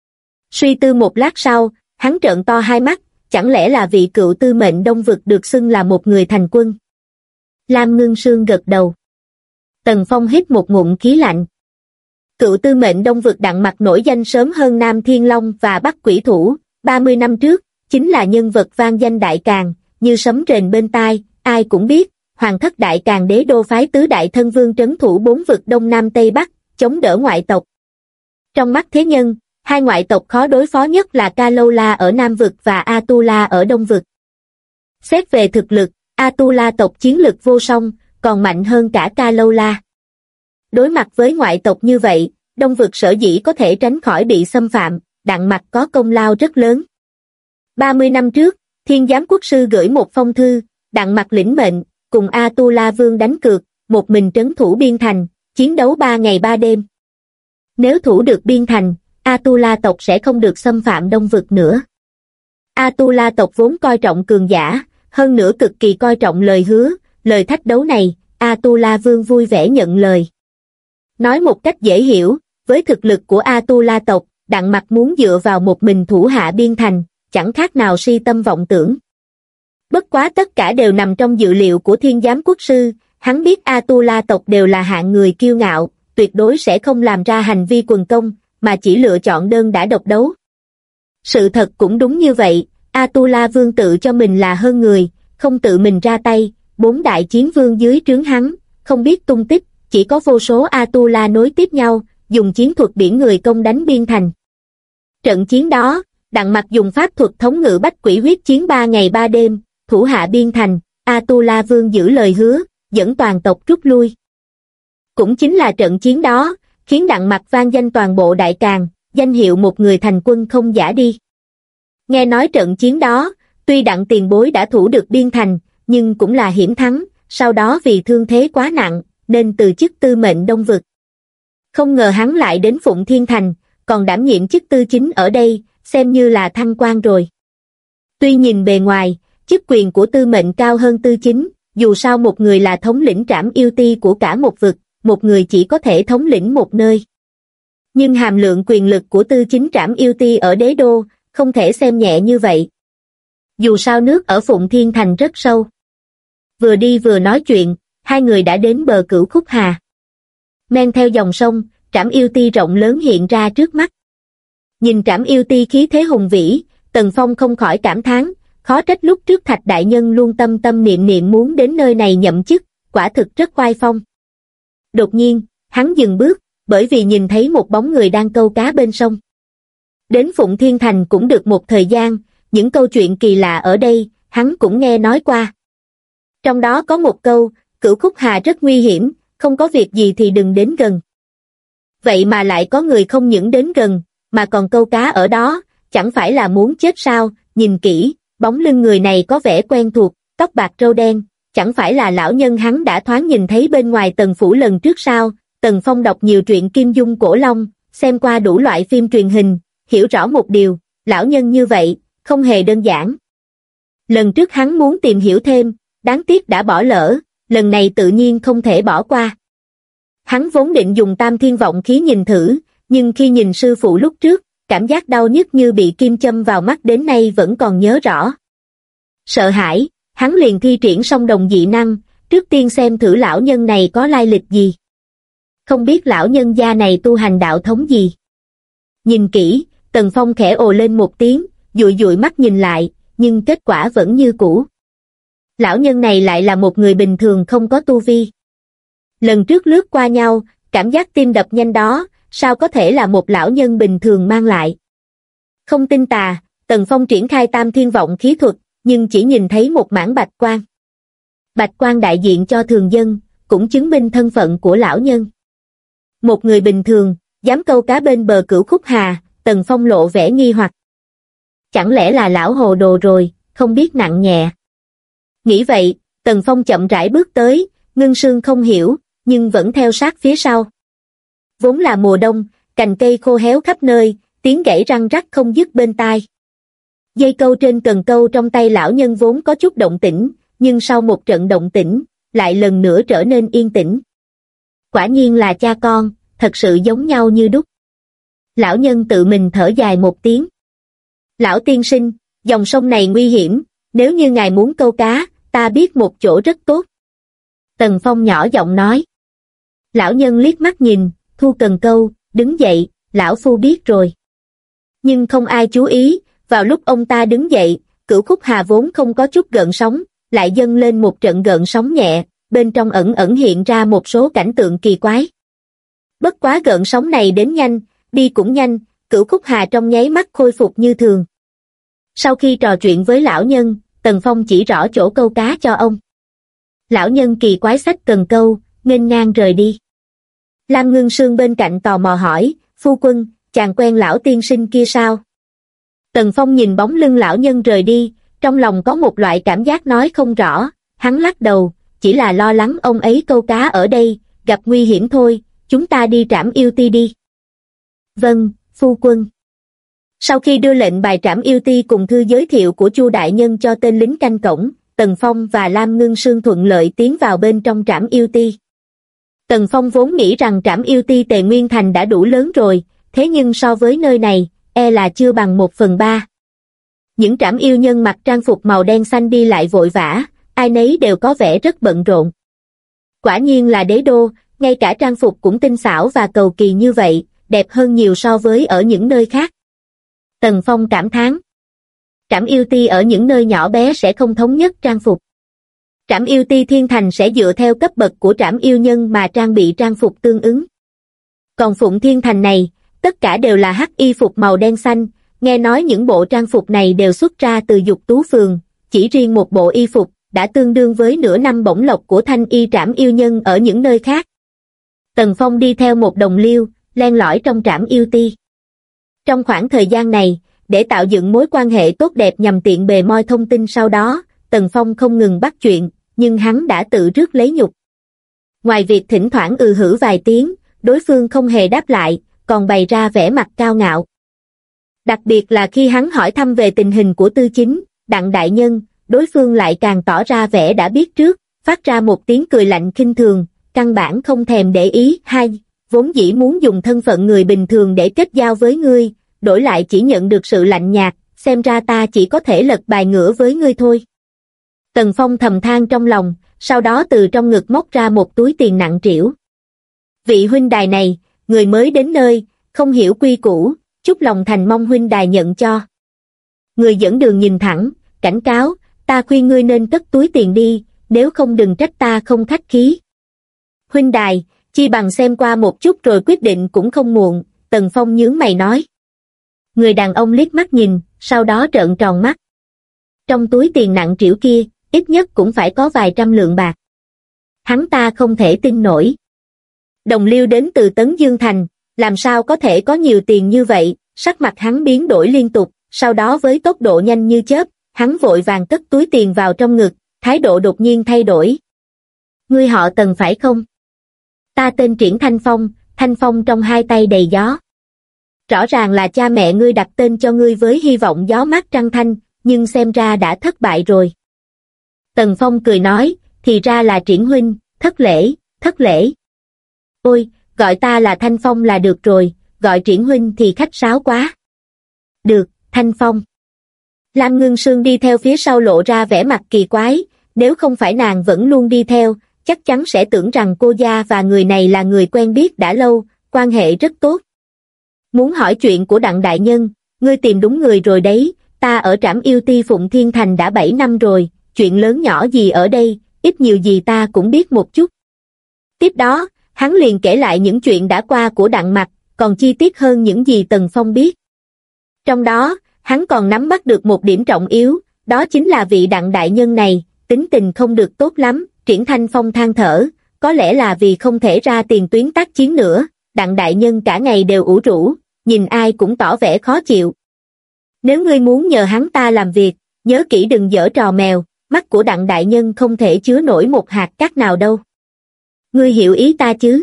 Suy tư một lát sau, hắn trợn to hai mắt, chẳng lẽ là vị cựu tư mệnh Đông Vực được xưng là một người thành quân? Lam Ngưng Sương gật đầu. Tần Phong hít một ngụm khí lạnh. Cựu tư mệnh Đông Vực Đặng Mặc nổi danh sớm hơn Nam Thiên Long và Bắc Quỷ Thủ, 30 năm trước, chính là nhân vật vang danh Đại Càn, như sấm rền bên tai, ai cũng biết, Hoàng thất Đại Càn Đế đô phái tứ đại thân vương trấn thủ 4 vực Đông Nam Tây Bắc, chống đỡ ngoại tộc. Trong mắt thế nhân, 2 ngoại tộc khó đối phó nhất là Kalola ở Nam vực và Atula ở Đông vực. Xét về thực lực, Atula tộc chiến lực vô song, còn mạnh hơn cả Kalola. Đối mặt với ngoại tộc như vậy, Đông vực sở dĩ có thể tránh khỏi bị xâm phạm, Đặng Mặc có công lao rất lớn. 30 năm trước, Thiên Giám Quốc sư gửi một phong thư, Đặng Mặc lĩnh mệnh, cùng Atula Vương đánh cược, một mình trấn thủ Biên Thành, chiến đấu 3 ngày 3 đêm. Nếu thủ được Biên Thành, Atula tộc sẽ không được xâm phạm Đông vực nữa. Atula tộc vốn coi trọng cường giả, hơn nữa cực kỳ coi trọng lời hứa, lời thách đấu này, Atula Vương vui vẻ nhận lời. Nói một cách dễ hiểu, với thực lực của Atula tộc, Đặng Mặc muốn dựa vào một mình thủ hạ Biên Thành, chẳng khác nào si tâm vọng tưởng. Bất quá tất cả đều nằm trong dự liệu của Thiên Giám Quốc sư, hắn biết Atula tộc đều là hạng người kiêu ngạo, tuyệt đối sẽ không làm ra hành vi quần công, mà chỉ lựa chọn đơn đả độc đấu. Sự thật cũng đúng như vậy, Atula Vương tự cho mình là hơn người, không tự mình ra tay, 4 đại chiến vương dưới trướng hắn, không biết tung tích, chỉ có vô số Atula nối tiếp nhau, dùng chiến thuật biển người công đánh Biên Thành. Trận chiến đó, Đặng Mặc dùng pháp thuật thống ngự bách quỷ huyết chiến 3 ngày 3 đêm, thủ hạ Biên Thành, Atula Vương giữ lời hứa, dẫn toàn tộc rút lui. Cũng chính là trận chiến đó, khiến Đặng Mặc vang danh toàn bộ Đại Càn, danh hiệu một người thành quân không giả đi. Nghe nói trận chiến đó, tuy Đặng tiền bối đã thủ được Biên Thành, nhưng cũng là hiểm thắng, sau đó vì thương thế quá nặng, nên từ chức tư mệnh Đông vực. Không ngờ hắn lại đến Phụng Thiên Thành, còn đảm nhiệm chức tư chính ở đây, xem như là thăng quan rồi. Tuy nhìn bề ngoài, chức quyền của tư mệnh cao hơn tư chính, dù sao một người là thống lĩnh trảm yêu ti của cả một vực, một người chỉ có thể thống lĩnh một nơi. Nhưng hàm lượng quyền lực của tư chính trảm yêu ti ở đế đô, không thể xem nhẹ như vậy. Dù sao nước ở Phụng Thiên Thành rất sâu. Vừa đi vừa nói chuyện, hai người đã đến bờ Cửu Khúc Hà. Men theo dòng sông, trảm yêu ti rộng lớn hiện ra trước mắt. Nhìn trảm yêu ti khí thế hùng vĩ, Tần Phong không khỏi cảm thán, khó trách lúc trước Thạch đại nhân luôn tâm tâm niệm niệm muốn đến nơi này nhậm chức, quả thực rất oai phong. Đột nhiên, hắn dừng bước, bởi vì nhìn thấy một bóng người đang câu cá bên sông. Đến Phụng Thiên Thành cũng được một thời gian, những câu chuyện kỳ lạ ở đây, hắn cũng nghe nói qua. Trong đó có một câu, Cửu Khúc Hà rất nguy hiểm, không có việc gì thì đừng đến gần. Vậy mà lại có người không những đến gần, mà còn câu cá ở đó, chẳng phải là muốn chết sao? Nhìn kỹ, bóng lưng người này có vẻ quen thuộc, tóc bạc râu đen, chẳng phải là lão nhân hắn đã thoáng nhìn thấy bên ngoài Tần phủ lần trước sao? Tần Phong đọc nhiều truyện Kim Dung Cổ Long, xem qua đủ loại phim truyền hình, hiểu rõ một điều, lão nhân như vậy, không hề đơn giản. Lần trước hắn muốn tìm hiểu thêm, đáng tiếc đã bỏ lỡ, lần này tự nhiên không thể bỏ qua. Hắn vốn định dùng Tam Thiên Vọng khí nhìn thử, nhưng khi nhìn sư phụ lúc trước, cảm giác đau nhức như bị kim châm vào mắt đến nay vẫn còn nhớ rõ. Sợ hãi, hắn liền thi triển song đồng dị năng, trước tiên xem thử lão nhân này có lai lịch gì. Không biết lão nhân gia này tu hành đạo thống gì. Nhìn kỹ, Tần Phong khẽ ồ lên một tiếng, dụi dụi mắt nhìn lại, nhưng kết quả vẫn như cũ. Lão nhân này lại là một người bình thường không có tu vi. Lần trước lướt qua nhau, cảm giác tim đập nhanh đó, sao có thể là một lão nhân bình thường mang lại. Không tin tà, Tần Phong triển khai Tam Thiên Vọng khí thuật, nhưng chỉ nhìn thấy một mảng bạch quang. Bạch quang đại diện cho thường dân, cũng chứng minh thân phận của lão nhân. Một người bình thường, dám câu cá bên bờ Cửu Khúc Hà, Tần Phong lộ vẻ nghi hoặc. Chẳng lẽ là lão hồ đồ rồi, không biết nặng nhẹ. Nghĩ vậy, Tần Phong chậm rãi bước tới, Ngưng Sương không hiểu, nhưng vẫn theo sát phía sau. Vốn là mùa đông, cành cây khô héo khắp nơi, tiếng gãy răng rắc không dứt bên tai. Dây câu trên cần câu trong tay lão nhân vốn có chút động tĩnh, nhưng sau một trận động tĩnh, lại lần nữa trở nên yên tĩnh. Quả nhiên là cha con, thật sự giống nhau như đúc. Lão nhân tự mình thở dài một tiếng. Lão tiên sinh, dòng sông này nguy hiểm, nếu như ngài muốn câu cá, ta biết một chỗ rất tốt. Tần Phong nhỏ giọng nói. Lão nhân liếc mắt nhìn, thu cần câu, đứng dậy, lão phu biết rồi. Nhưng không ai chú ý, vào lúc ông ta đứng dậy, Cửu Khúc Hà vốn không có chút gợn sóng, lại dâng lên một trận gợn sóng nhẹ, bên trong ẩn ẩn hiện ra một số cảnh tượng kỳ quái. Bất quá gợn sóng này đến nhanh, đi cũng nhanh, Cửu Khúc Hà trong nháy mắt khôi phục như thường. Sau khi trò chuyện với lão nhân, Tần Phong chỉ rõ chỗ câu cá cho ông. Lão nhân kỳ quái xách cần câu, nghênh ngang rời đi. Lam Ngưng Sương bên cạnh tò mò hỏi, phu quân, chàng quen lão tiên sinh kia sao? Tần Phong nhìn bóng lưng lão nhân rời đi, trong lòng có một loại cảm giác nói không rõ, hắn lắc đầu, chỉ là lo lắng ông ấy câu cá ở đây, gặp nguy hiểm thôi, chúng ta đi Trảm Yêu Ti đi. Vâng, phu quân. Sau khi đưa lệnh bài Trảm Yêu Ti cùng thư giới thiệu của Chu đại nhân cho tên lính canh cổng, Tần Phong và Lam Ngưng Sương thuận lợi tiến vào bên trong Trảm Yêu Ti. Tần Phong vốn nghĩ rằng Trảm Yêu Ti Tề Nguyên Thành đã đủ lớn rồi, thế nhưng so với nơi này, e là chưa bằng 1/3. Những trảm yêu nhân mặc trang phục màu đen xanh đi lại vội vã, ai nấy đều có vẻ rất bận rộn. Quả nhiên là đế đô, ngay cả trang phục cũng tinh xảo và cầu kỳ như vậy, đẹp hơn nhiều so với ở những nơi khác. Tần Phong cảm thán. Trảm Yêu Ti ở những nơi nhỏ bé sẽ không thống nhất trang phục. Trảm Yêu Ti Thiên Thành sẽ dựa theo cấp bậc của trảm yêu nhân mà trang bị trang phục tương ứng. Còn Phụng Thiên Thành này, tất cả đều là hắc y phục màu đen xanh, nghe nói những bộ trang phục này đều xuất ra từ Dục Tú Phường, chỉ riêng một bộ y phục đã tương đương với nửa năm bổng lộc của thanh y trảm yêu nhân ở những nơi khác. Tần Phong đi theo một đồng liêu, len lỏi trong Trảm Yêu Ti. Trong khoảng thời gian này, để tạo dựng mối quan hệ tốt đẹp nhằm tiện bề moi thông tin sau đó, Tần Phong không ngừng bắt chuyện, nhưng hắn đã tự rước lấy nhục. Ngoài việc thỉnh thoảng hử vài tiếng, đối phương không hề đáp lại, còn bày ra vẻ mặt cao ngạo. Đặc biệt là khi hắn hỏi thăm về tình hình của Tư Chính, Đặng đại nhân, đối phương lại càng tỏ ra vẻ đã biết trước, phát ra một tiếng cười lạnh khinh thường, căn bản không thèm để ý. Hai, vốn dĩ muốn dùng thân phận người bình thường để kết giao với ngươi, đổi lại chỉ nhận được sự lạnh nhạt, xem ra ta chỉ có thể lật bài ngửa với ngươi thôi. Tần Phong thầm than trong lòng, sau đó từ trong ngực móc ra một túi tiền nặng trĩu. Vị huynh đài này, người mới đến nơi, không hiểu quy củ, chúc lòng thành mong huynh đài nhận cho. Người dẫn đường nhìn thẳng, cảnh cáo, ta khuyên ngươi nên cất túi tiền đi, nếu không đừng trách ta không khách khí. Huynh đài, chi bằng xem qua một chút rồi quyết định cũng không muộn, Tần Phong nhướng mày nói. Người đàn ông liếc mắt nhìn, sau đó trợn tròn mắt. Trong túi tiền nặng trĩu kia, ít nhất cũng phải có vài trăm lượng bạc. Hắn ta không thể tin nổi. Đồng liêu đến từ Tấn Dương Thành, làm sao có thể có nhiều tiền như vậy, sắc mặt hắn biến đổi liên tục, sau đó với tốc độ nhanh như chớp, hắn vội vàng cất túi tiền vào trong ngực, thái độ đột nhiên thay đổi. Ngươi họ Tần phải không? Ta tên Triển Thanh Phong trong hai tay đầy gió. Rõ ràng là cha mẹ ngươi đặt tên cho ngươi với hy vọng gió mát trăng thanh, nhưng xem ra đã thất bại rồi. Tần Phong cười nói, thì ra là Triển huynh, thất lễ. Ôi, gọi ta là Thanh Phong là được rồi, gọi Triển huynh thì khách sáo quá. Được, Thanh Phong. Lam Ngưng Sương đi theo phía sau lộ ra vẻ mặt kỳ quái, nếu không phải nàng vẫn luôn đi theo, chắc chắn sẽ tưởng rằng cô gia và người này là người quen biết đã lâu, quan hệ rất tốt. Muốn hỏi chuyện của Đặng đại nhân, ngươi tìm đúng người rồi đấy, ta ở Trảm Yêu Ti Phụng Thiên Thành đã 7 năm rồi, chuyện lớn nhỏ gì ở đây, ít nhiều gì ta cũng biết một chút. Tiếp đó, hắn liền kể lại những chuyện đã qua của Đặng Mặc, còn chi tiết hơn những gì Tần Phong biết. Trong đó, hắn còn nắm bắt được một điểm trọng yếu, đó chính là vị Đặng đại nhân này, tính tình không được tốt lắm. Triển Thanh Phong than thở, có lẽ là vì không thể ra tiền tuyến tác chiến nữa, Đặng đại nhân cả ngày đều ủ rũ, nhìn ai cũng tỏ vẻ khó chịu. Nếu ngươi muốn nhờ hắn ta làm việc, nhớ kỹ đừng giở trò mèo, mắt của Đặng đại nhân không thể chứa nổi một hạt cát nào đâu. Ngươi hiểu ý ta chứ?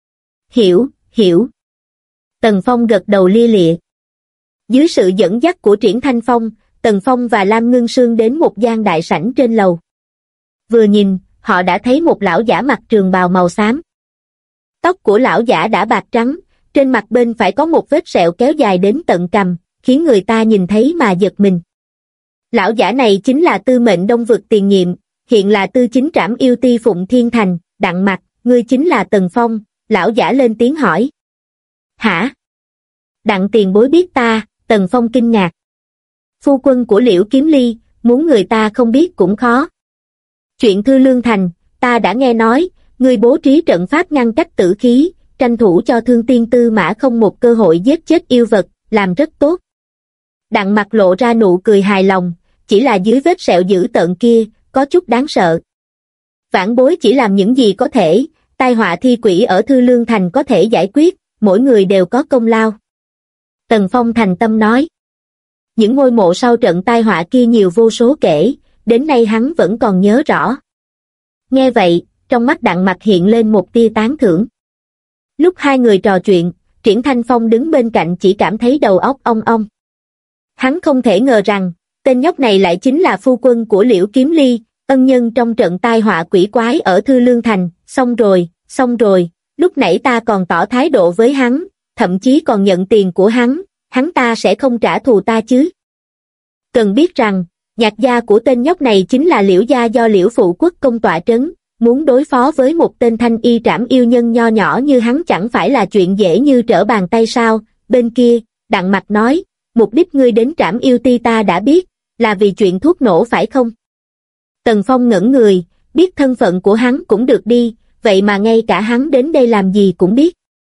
Hiểu. Tần Phong gật đầu lia lịa. Dưới sự dẫn dắt của Triển Thanh Phong, Tần Phong và Lam Ngưng Sương đến một gian đại sảnh trên lầu. Vừa nhìn, họ đã thấy một lão giả mặc trường bào màu xám. Tóc của lão giả đã bạc trắng, trên mặt bên phải có một vết sẹo kéo dài đến tận cằm, khiến người ta nhìn thấy mà giật mình. Lão giả này chính là Tư Mệnh Đông Vực tiền nhiệm, hiện là Tư Chính Trảm Yêu Ti Phụng Thiên Thành. Đặng Mặc, ngươi chính là Tần Phong, lão giả lên tiếng hỏi. Hả? Đặng tiền bối biết ta? Tần Phong kinh ngạc. Phu quân của Liễu Kiếm Ly, muốn người ta không biết cũng khó. Chuyện Thư Lương Thành, ta đã nghe nói, ngươi bố trí trận pháp ngăn cách tử khí, tranh thủ cho Thương Tiên Tư Mã không một cơ hội giết chết yêu vật, làm rất tốt. Đặng Mặc lộ ra nụ cười hài lòng, chỉ là dưới vết sẹo dữ tợn kia, có chút đáng sợ. Vãn bối chỉ làm những gì có thể, tai họa thi quỷ ở Thư Lương Thành có thể giải quyết, mỗi người đều có công lao. Tần Phong thành tâm nói. Những ngôi mộ sau trận tai họa kia nhiều vô số kể, đến nay hắn vẫn còn nhớ rõ. Nghe vậy, trong mắt Đặng Mặc hiện lên một tia tán thưởng. Lúc hai người trò chuyện, Triển Thanh Phong đứng bên cạnh chỉ cảm thấy đầu óc ong ong. Hắn không thể ngờ rằng, tên nhóc này lại chính là phu quân của Liễu Kiếm Ly, ân nhân trong trận tai họa quỷ quái ở Thư Lương Thành. Xong rồi, lúc nãy ta còn tỏ thái độ với hắn, thậm chí còn nhận tiền của hắn ta sẽ không trả thù ta chứ. Cần biết rằng, nhạc gia của tên nhóc này chính là Liễu gia do Liễu Phụ Quốc công tọa trấn, muốn đối phó với một tên thanh y trảm yêu nhân nho nhỏ như hắn chẳng phải là chuyện dễ như trở bàn tay sao. Bên kia, Đặng Mặc nói, mục đích ngươi đến Trảm Yêu Ti ta đã biết, là vì chuyện thuốc nổ phải không? Tần Phong ngẩn người, biết thân phận của hắn cũng được đi, vậy mà ngay cả hắn đến đây làm gì cũng biết.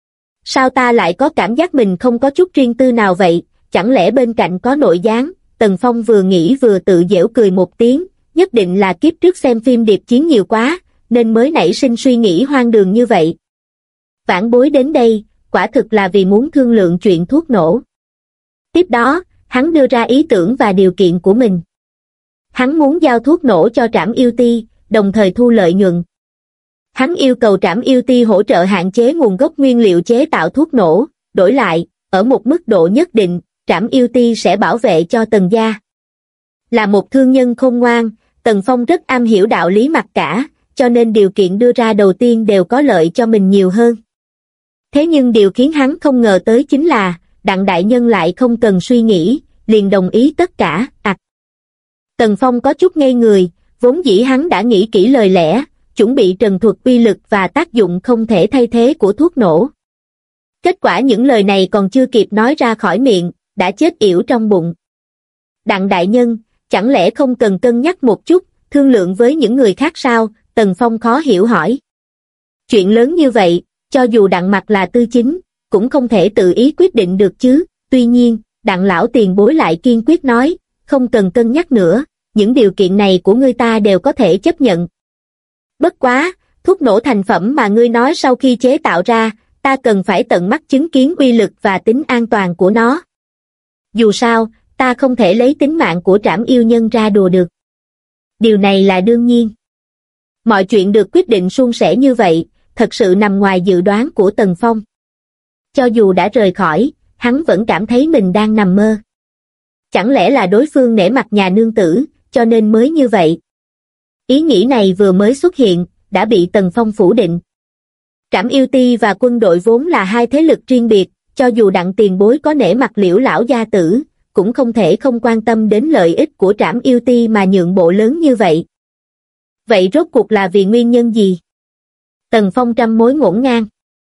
Sao ta lại có cảm giác mình không có chút riêng tư nào vậy, chẳng lẽ bên cạnh có nội gián? Tần Phong vừa nghĩ vừa tự giễu cười một tiếng, nhất định là kiếp trước xem phim điệp chiến nhiều quá, nên mới nảy sinh suy nghĩ hoang đường như vậy. Vãn bối đến đây, quả thực là vì muốn thương lượng chuyện thuốc nổ. Tiếp đó, hắn đưa ra ý tưởng và điều kiện của mình. Hắn muốn giao thuốc nổ cho Trảm Yêu Ti, đồng thời thu lợi nhuận. Hắn yêu cầu Trảm Yêu Ti hỗ trợ hạn chế nguồn gốc nguyên liệu chế tạo thuốc nổ, đổi lại, ở một mức độ nhất định, Trảm Yêu Ti sẽ bảo vệ cho Tần gia. Là một thương nhân khôn ngoan, Tần Phong rất am hiểu đạo lý mặc cả, cho nên điều kiện đưa ra đầu tiên đều có lợi cho mình nhiều hơn. Thế nhưng điều khiến hắn không ngờ tới chính là, Đặng đại nhân lại không cần suy nghĩ, liền đồng ý tất cả. Tần Phong có chút ngây người, vốn dĩ hắn đã nghĩ kỹ lời lẽ, chuẩn bị trần thuật uy lực và tác dụng không thể thay thế của thuốc nổ. Kết quả những lời này còn chưa kịp nói ra khỏi miệng, đã chết yểu trong bụng. Đặng đại nhân, chẳng lẽ không cần cân nhắc một chút, thương lượng với những người khác sao? Tần Phong khó hiểu hỏi. Chuyện lớn như vậy, cho dù Đặng Mặc là tư chính, cũng không thể tự ý quyết định được chứ. Tuy nhiên, Đặng lão tiền bối lại kiên quyết nói, không cần cân nhắc nữa, những điều kiện này của ngươi ta đều có thể chấp nhận. Bất quá, thuốc nổ thành phẩm mà ngươi nói sau khi chế tạo ra, ta cần phải tận mắt chứng kiến uy lực và tính an toàn của nó. Dù sao, ta không thể lấy tính mạng của Trảm Yêu Nhân ra đùa được. Điều này là đương nhiên. Mọi chuyện được quyết định suôn sẻ như vậy, thật sự nằm ngoài dự đoán của Tần Phong. Cho dù đã rời khỏi, hắn vẫn cảm thấy mình đang nằm mơ. Chẳng lẽ là đối phương nể mặt nhà nương tử, cho nên mới như vậy? Ý nghĩ này vừa mới xuất hiện, đã bị Tần Phong phủ định. Trảm Yêu Ti và quân đội vốn là hai thế lực riêng biệt, cho dù Đặng tiền bối có nể mặt Liễu lão gia tử, cũng không thể không quan tâm đến lợi ích của Trảm Yêu Ti mà nhượng bộ lớn như vậy. Vậy rốt cuộc là vì nguyên nhân gì? Tần Phong trăm mối ngổn ngang.